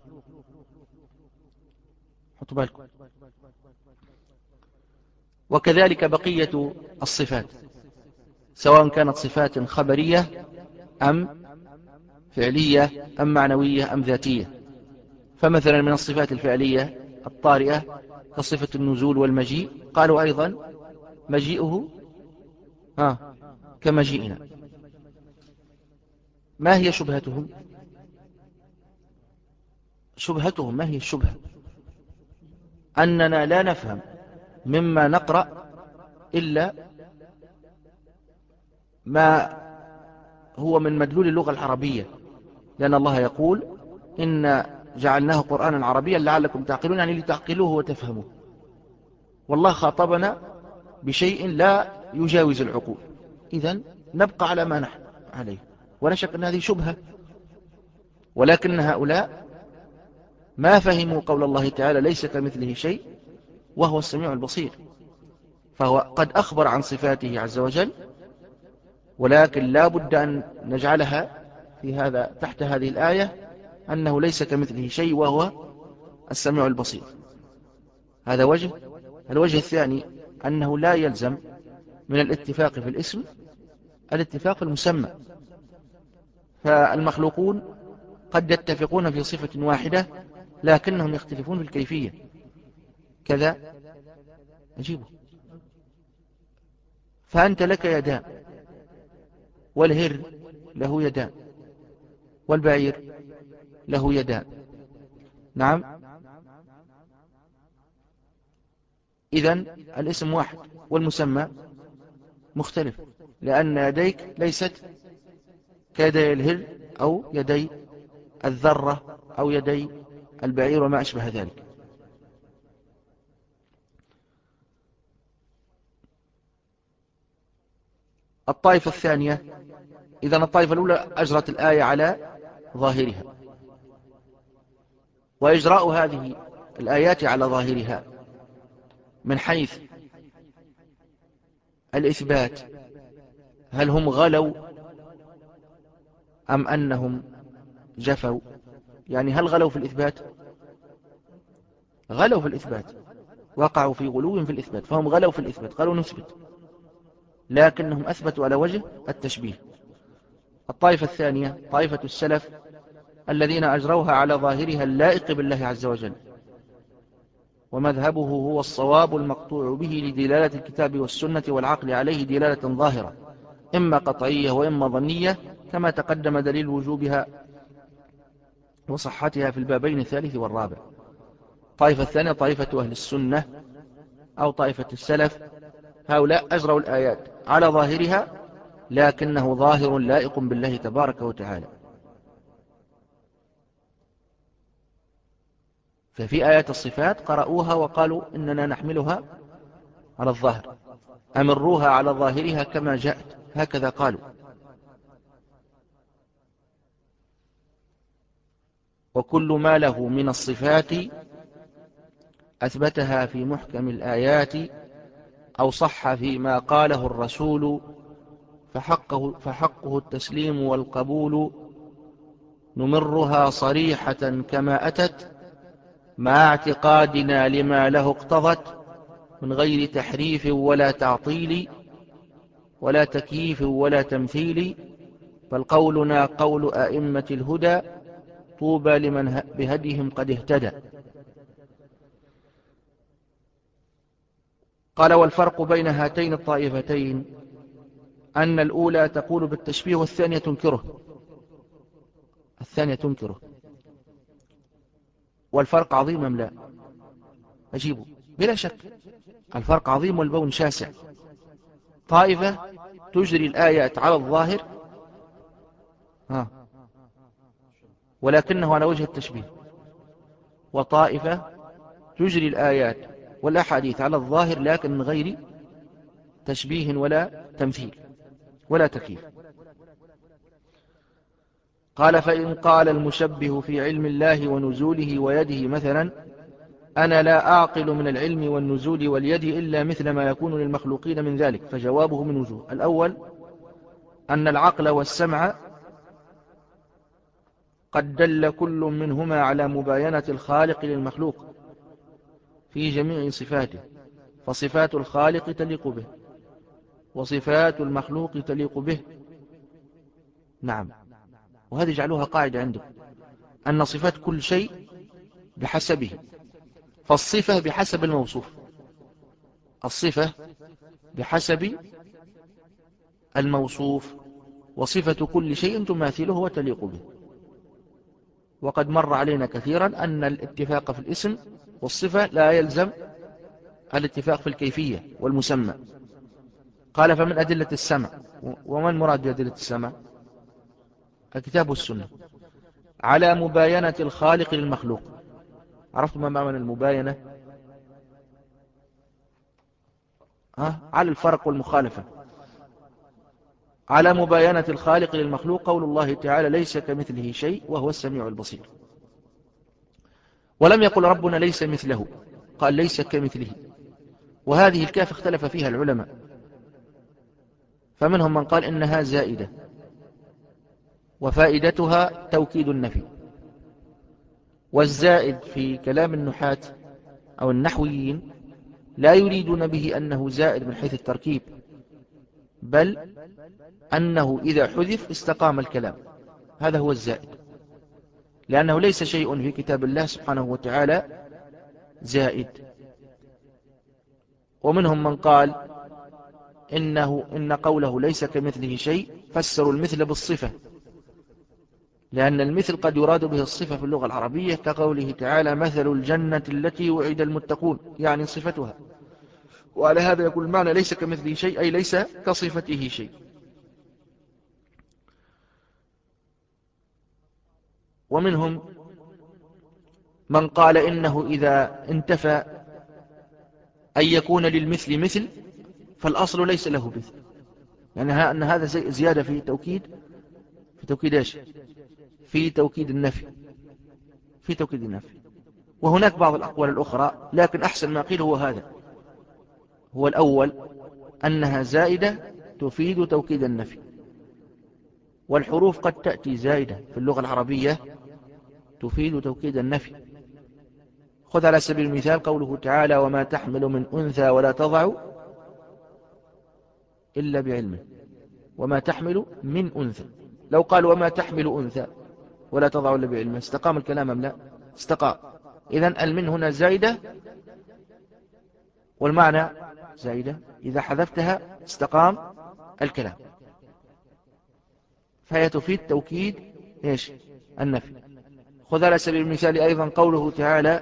حطوا بالكم. وكذلك بقية الصفات سواء كانت صفات خبرية أم فعلية أم معنوية أم ذاتية. فمثلا من الصفات الفعلية الطارئة كصفة النزول والمجيء، قالوا أيضا مجيئه ها كمجيئنا. ما هي شبهتهم؟ شبهتهم ما هي الشبهة؟ أننا لا نفهم مما نقرأ إلا ما هو من مدلول اللغة العربية، لأن الله يقول إن جعلناه قرآنا عربيا لعلكم تعقلون، يعني لتعقلوه وتفهموه. والله خاطبنا بشيء لا يجاوز العقول، إذن نبقى على ما نحن عليه، ولا شك أن هذه شبهة. ولكن هؤلاء ما فهموا قول الله تعالى ليس كمثله شيء وهو السميع البصير، فهو قد أخبر عن صفاته عز وجل، ولكن لا بد أن نجعلها في هذا تحت هذه الآية أنه ليس كمثله شيء وهو السميع البصير. هذا وجه. الوجه الثاني أنه لا يلزم من الاتفاق في الاسم الاتفاق في المسمى، فالمخلوقون قد يتفقون في صفة واحدة لكنهم يختلفون في الكيفية. كذا أجيبه. فأنت لك يدان، والهر له يدان، والبعير له يدان. نعم. إذن الاسم واحد والمسمى مختلف، لأن يديك ليست كيدي الهر أو يدي الذرة أو يدي البعير وما أشبه ذلك. الطائفة الثانية، إذن الطائفة الأولى أجرت الآية على ظاهرها، وإجراء هذه الآيات على ظاهرها من حيث الإثبات، هل هم غلوا أم أنهم جفوا؟ يعني هل غلوا في الإثبات؟ غلوا في الإثبات، وقعوا في غلو في الإثبات، فهم غلوا في الإثبات، قالوا نثبت، لكنهم أثبتوا على وجه التشبيه. الطائفة الثانية طائفة السلف الذين أجروها على ظاهرها اللائق بالله عز وجل، ومذهبه هو الصواب المقطوع به لدلالة الكتاب والسنة والعقل عليه دلالة ظاهرة إما قطعية وإما ظنية، كما تقدم دليل وجوبها وصحتها في البابين الثالث والرابع. طائفة الثانية طائفة أهل السنة أو طائفة السلف، هؤلاء أجروا الآيات على ظاهرها لكنه ظاهر لائق بالله تبارك وتعالى. ففي آيات الصفات قرأوها وقالوا إننا نحملها على الظاهر، أمروها على ظاهرها كما جاءت، هكذا قالوا. وكل ما له من الصفات أثبتها في محكم الآيات أو صح فيما قاله الرسول فحقه, فحقه التسليم والقبول، نمرها صريحة كما أتت مع اعتقادنا لما له اقتضت، من غير تحريف ولا تعطيل ولا تكييف ولا تمثيل، بل قولنا قول أئمة الهدى طوبى لمن بهديهم قد اهتدى. قال والفرق بين هاتين الطائفتين أن الأولى تقول بالتشبيه والثانية تنكره. الثانية تنكره. والفرق عظيم أم لا؟ أجيبه بلا شك، الفرق عظيم والبون شاسع. طائفة تجري الآيات على الظاهر ها ولكنه على وجه التشبيه، وطائفة تجري الآيات والأحاديث على الظاهر لكن من غير تشبيه ولا تمثيل ولا تكييف. قال فإن قال المشبه في علم الله ونزوله ويده مثلا أنا لا أعقل من العلم والنزول واليد إلا مثل ما يكون للمخلوقين من ذلك، فجوابه من وجوه. الأول أن العقل والسمع قد دل كل منهما على مباينة الخالق للمخلوق في جميع صفاته، فصفات الخالق تليق به وصفات المخلوق تليق به. نعم، وهذه جعلوها قاعدة عندكم أن صفات كل شيء بحسبه، فالصفة بحسب الموصوف، الصفة بحسب الموصوف، وصفة كل شيء تماثله وتليق به. وقد مر علينا كثيرا أن الاتفاق في الاسم والصفة لا يلزم الاتفاق في الكيفية والمسمى. قال فمن أدلة السمع، ومن مراد بأدلة السمع؟ الكتاب والسنة، على مباينة الخالق للمخلوق. عرفتم ما معنى المباينة؟ ها؟ على الفرق والمخالفة. على مباينة الخالق للمخلوق قول الله تعالى ليس كمثله شيء وهو السميع البصير. ولم يقل ربنا ليس مثله، قال ليس كمثله. وهذه الكاف اختلف فيها العلماء، فمنهم من قال إنها زائدة وفائدتها توكيد النفي. والزائد في كلام النحاة أو النحويين لا يريدون به أنه زائد من حيث التركيب، بل أنه إذا حذف استقام الكلام، هذا هو الزائد، لأنه ليس شيء في كتاب الله سبحانه وتعالى زائد. ومنهم من قال إنه إن قوله ليس كمثله شيء فسروا المثل بالصفة، لأن المثل قد يراد به الصفة في اللغة العربية، كقوله تعالى مثل الجنة التي وعد المتقون، يعني صفتها. وعلى هذا يقول المعنى ليس كمثله شيء أي ليس كصفته شيء. ومنهم من قال إنه إذا انتفى أن يكون للمثل مثل فالأصل ليس له مثل، يعني أن هذا زيادة في توكيد في توكيد إيش؟ في توكيد النفي في توكيد النفي. وهناك بعض الأقوال الأخرى، لكن أحسن ما قيل هو هذا، هو الأول، أنها زائدة تفيد توكيد النفي. والحروف قد تأتي زائدة في اللغة العربية تفيد توكيد النفي. خذ على سبيل المثال قوله تعالى وما تحمل من أنثى ولا تضع إلا بعلمه، وما تحمل من أنثى. لو قال وما تحمل أنثى ولا تضع إلا بعلمه استقام الكلام أم لا؟ استقام. إذن المن هنا زائدة والمعنى زائدة، إذا حذفتها استقام الكلام، فهي تفيد توكيد إيش؟ النفي. خذ على سبيل المثال أيضا قوله تعالى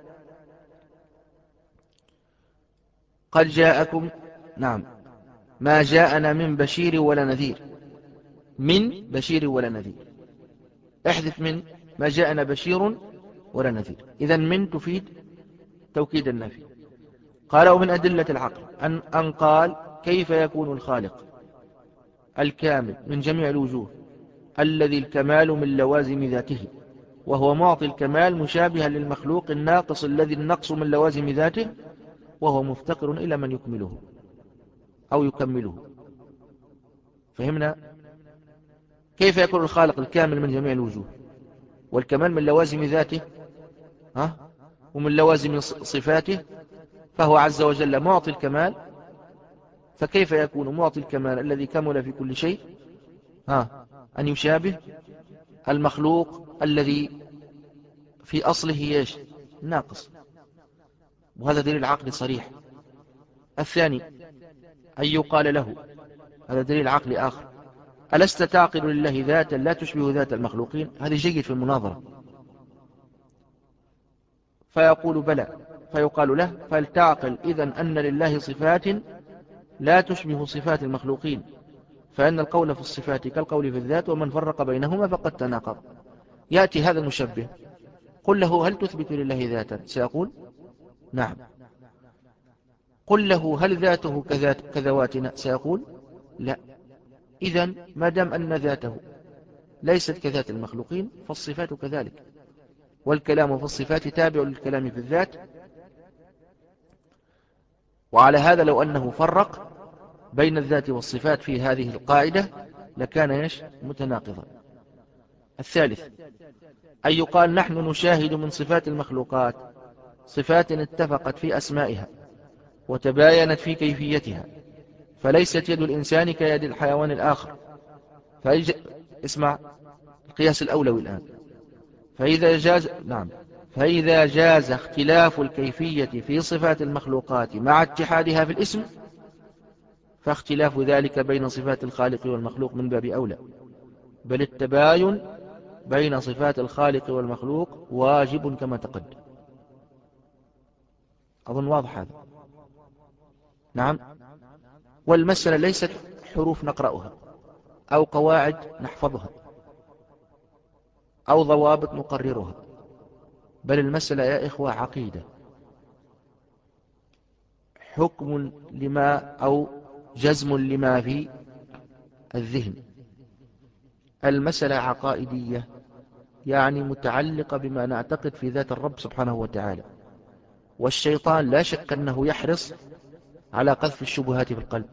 قد جاءكم، نعم، ما جاءنا من بشير ولا نذير، من بشير ولا نذير، احذف من ما جاءنا بشير ولا نذير، إذن من تفيد توكيد النفي. قال ومن أدلة العقل أن, أن قال كيف يكون الخالق الكامل من جميع الوجوه الذي الكمال من لوازم ذاته، وهو معطي الكمال مشابها للمخلوق الناقص الذي النقص من لوازم ذاته، وهو مفتقر إلى من يكمله أو يكمله. فهمنا؟ كيف يكون الخالق الكامل من جميع الوجوه والكمال من لوازم ذاته ها؟ ومن لوازم صفاته، فهو عز وجل معطي الكمال، فكيف يكون معطي الكمال الذي كمل في كل شيء ها أن يشابه المخلوق الذي في أصله ايش؟ ناقص. وهذا دليل عقلي صريح. الثاني أن يقال له، هذا دليل عقلي آخر، ألست تعقل لله ذاتا لا تشبه ذات المخلوقين؟ هذا جيد في المناظرة. فيقول بلى، فيقال له فلتعقل إذن أن لله صفات لا تشبه صفات المخلوقين، فإن القول في الصفات كالقول في الذات، ومن فرق بينهما فقد تناقض. يأتي هذا المشبه قل له هل تثبت لله ذاتا؟ سيقول نعم. قل له هل ذاته كذات كذواتنا؟ سيقول لا. إذن ما دام أن ذاته ليست كذات المخلوقين فالصفات كذلك، والكلام في الصفات تابع للكلام في الذات. وعلى هذا لو أنه فرق بين الذات والصفات في هذه القاعدة لكان يش متناقضا. الثالث أن يقال نحن نشاهد من صفات المخلوقات صفات اتفقت في أسمائها وتباينت في كيفيتها، فليست يد الإنسان كيد الحيوان الآخر. فيج... اسمع القياس الأولوي الآن. فإذا جاز نعم فإذا جاز اختلاف الكيفية في صفات المخلوقات مع اتحادها في الاسم، فاختلاف ذلك بين صفات الخالق والمخلوق من باب أولى، بل التباين بين صفات الخالق والمخلوق واجب كما تقدم. أظن واضح هذا. نعم. والمسألة ليست حروف نقرأها أو قواعد نحفظها أو ضوابط نقررها، بل المسألة يا إخوة عقيدة، حكم لما أو جزم لما في الذهن. المسألة عقائدية يعني متعلقة بما نعتقد في ذات الرب سبحانه وتعالى. والشيطان لا شك أنه يحرص على قذف الشبهات في القلب،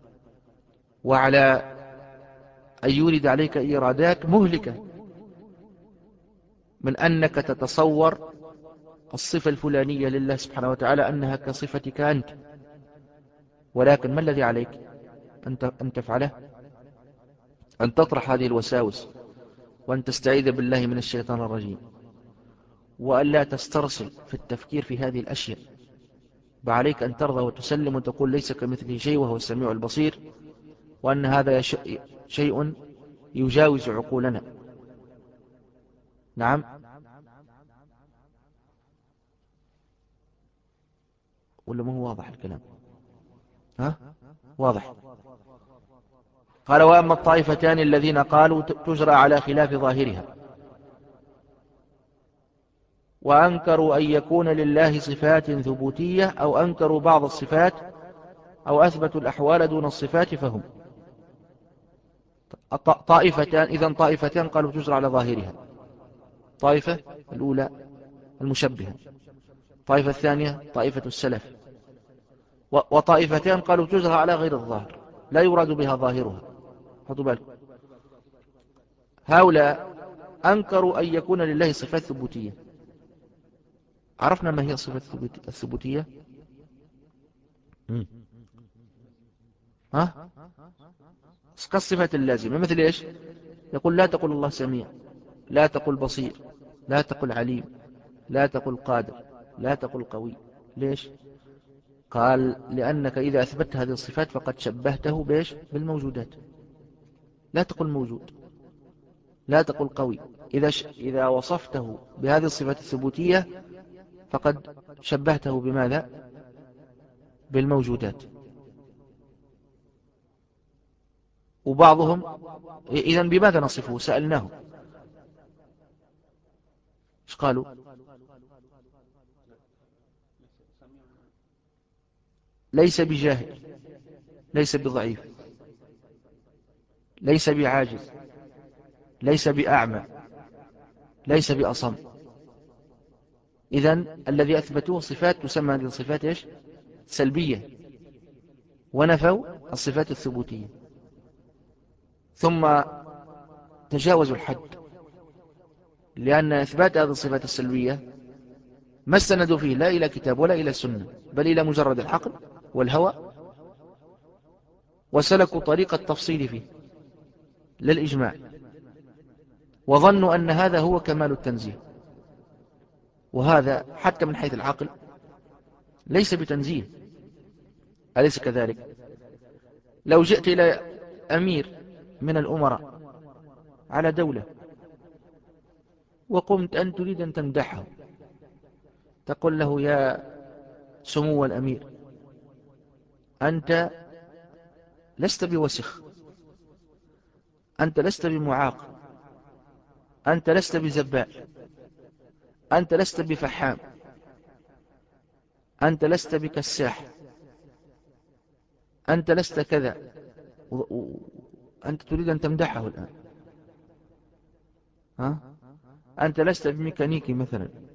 وعلى أن يورد عليك إيرادات مهلكة من أنك تتصور الصفة الفلانية لله سبحانه وتعالى أنها كصفتك أنت، ولكن ما الذي عليك أن تفعله؟ أن تطرح هذه الوساوس، وأن تستعيذ بالله من الشيطان الرجيم، وأن لا تسترسل في التفكير في هذه الأشياء، فعليك أن ترضى وتسلم وتقول ليس كمثله شيء وهو السميع البصير، وأن هذا شيء يجاوز عقولنا. نعم. ولا ما هو واضح الكلام؟ ها؟ واضح. قال وأما الطائفتان الذين قالوا تجرى على خلاف ظاهرها وأنكروا أن يكون لله صفات ثبوتية أو أنكروا بعض الصفات أو أثبتوا الأحوال دون الصفات فهم طائفتان. إذن طائفتان قالوا تجرى على ظاهرها، طائفة الأولى المشبهة، طائفة الثانية طائفة السلف، وطائفتان قالوا تجرى على غير الظاهر لا يراد بها ظاهرها. خذوا بالكم، هؤلاء أنكروا أن يكون لله صفات ثبوتية. عرفنا ما هي الصفات الثبوتية؟ ها؟ كالصفات اللازمة، مثل إيش؟ يقول لا تقل الله سميع، لا تقل بصير، لا تقل عليم، لا تقل قادر، لا تقل قوي. ليش؟ قال لأنك إذا أثبت هذه الصفات فقد شبهته بإيش؟ بالموجودات. لا تقل موجود، لا تقل قوي. إذا, ش... إذا وصفته بهذه الصفات الثبوتية فقد شبهته بماذا؟ بالموجودات. وبعضهم إذن بماذا نصفه؟ سألناه إيش قالوا؟ ليس بجاهل، ليس بضعيف، ليس بعاجز، ليس بأعمى، ليس بأصم. إذن الذي أثبتوه صفات تسمى هذه الصفات إيش؟ سلبية، ونفوا الصفات الثبوتية، ثم تجاوزوا الحد، لأن إثبات هذه الصفات السلبية ما استندوا فيه لا إلى كتاب ولا إلى سنة، بل إلى مجرد العقل والهوى، وسلكوا طريق التفصيل فيه للإجماع، وظنوا أن هذا هو كمال التنزيه، وهذا حتى من حيث العقل ليس بتنزيه. أليس كذلك؟ لو جئت إلى أمير من الأمراء على دولة وقمت أن تريد أن تمدحه، تقول له يا سمو الأمير أنت لست بوسخ، أنت لست بمعاق، أنت لست بزبال، أنت لست بفحام، أنت لست بكساح، أنت لست كذا، أنت تريد أن تمدحه الآن. ها؟ أنت لست بميكانيكي مثلا،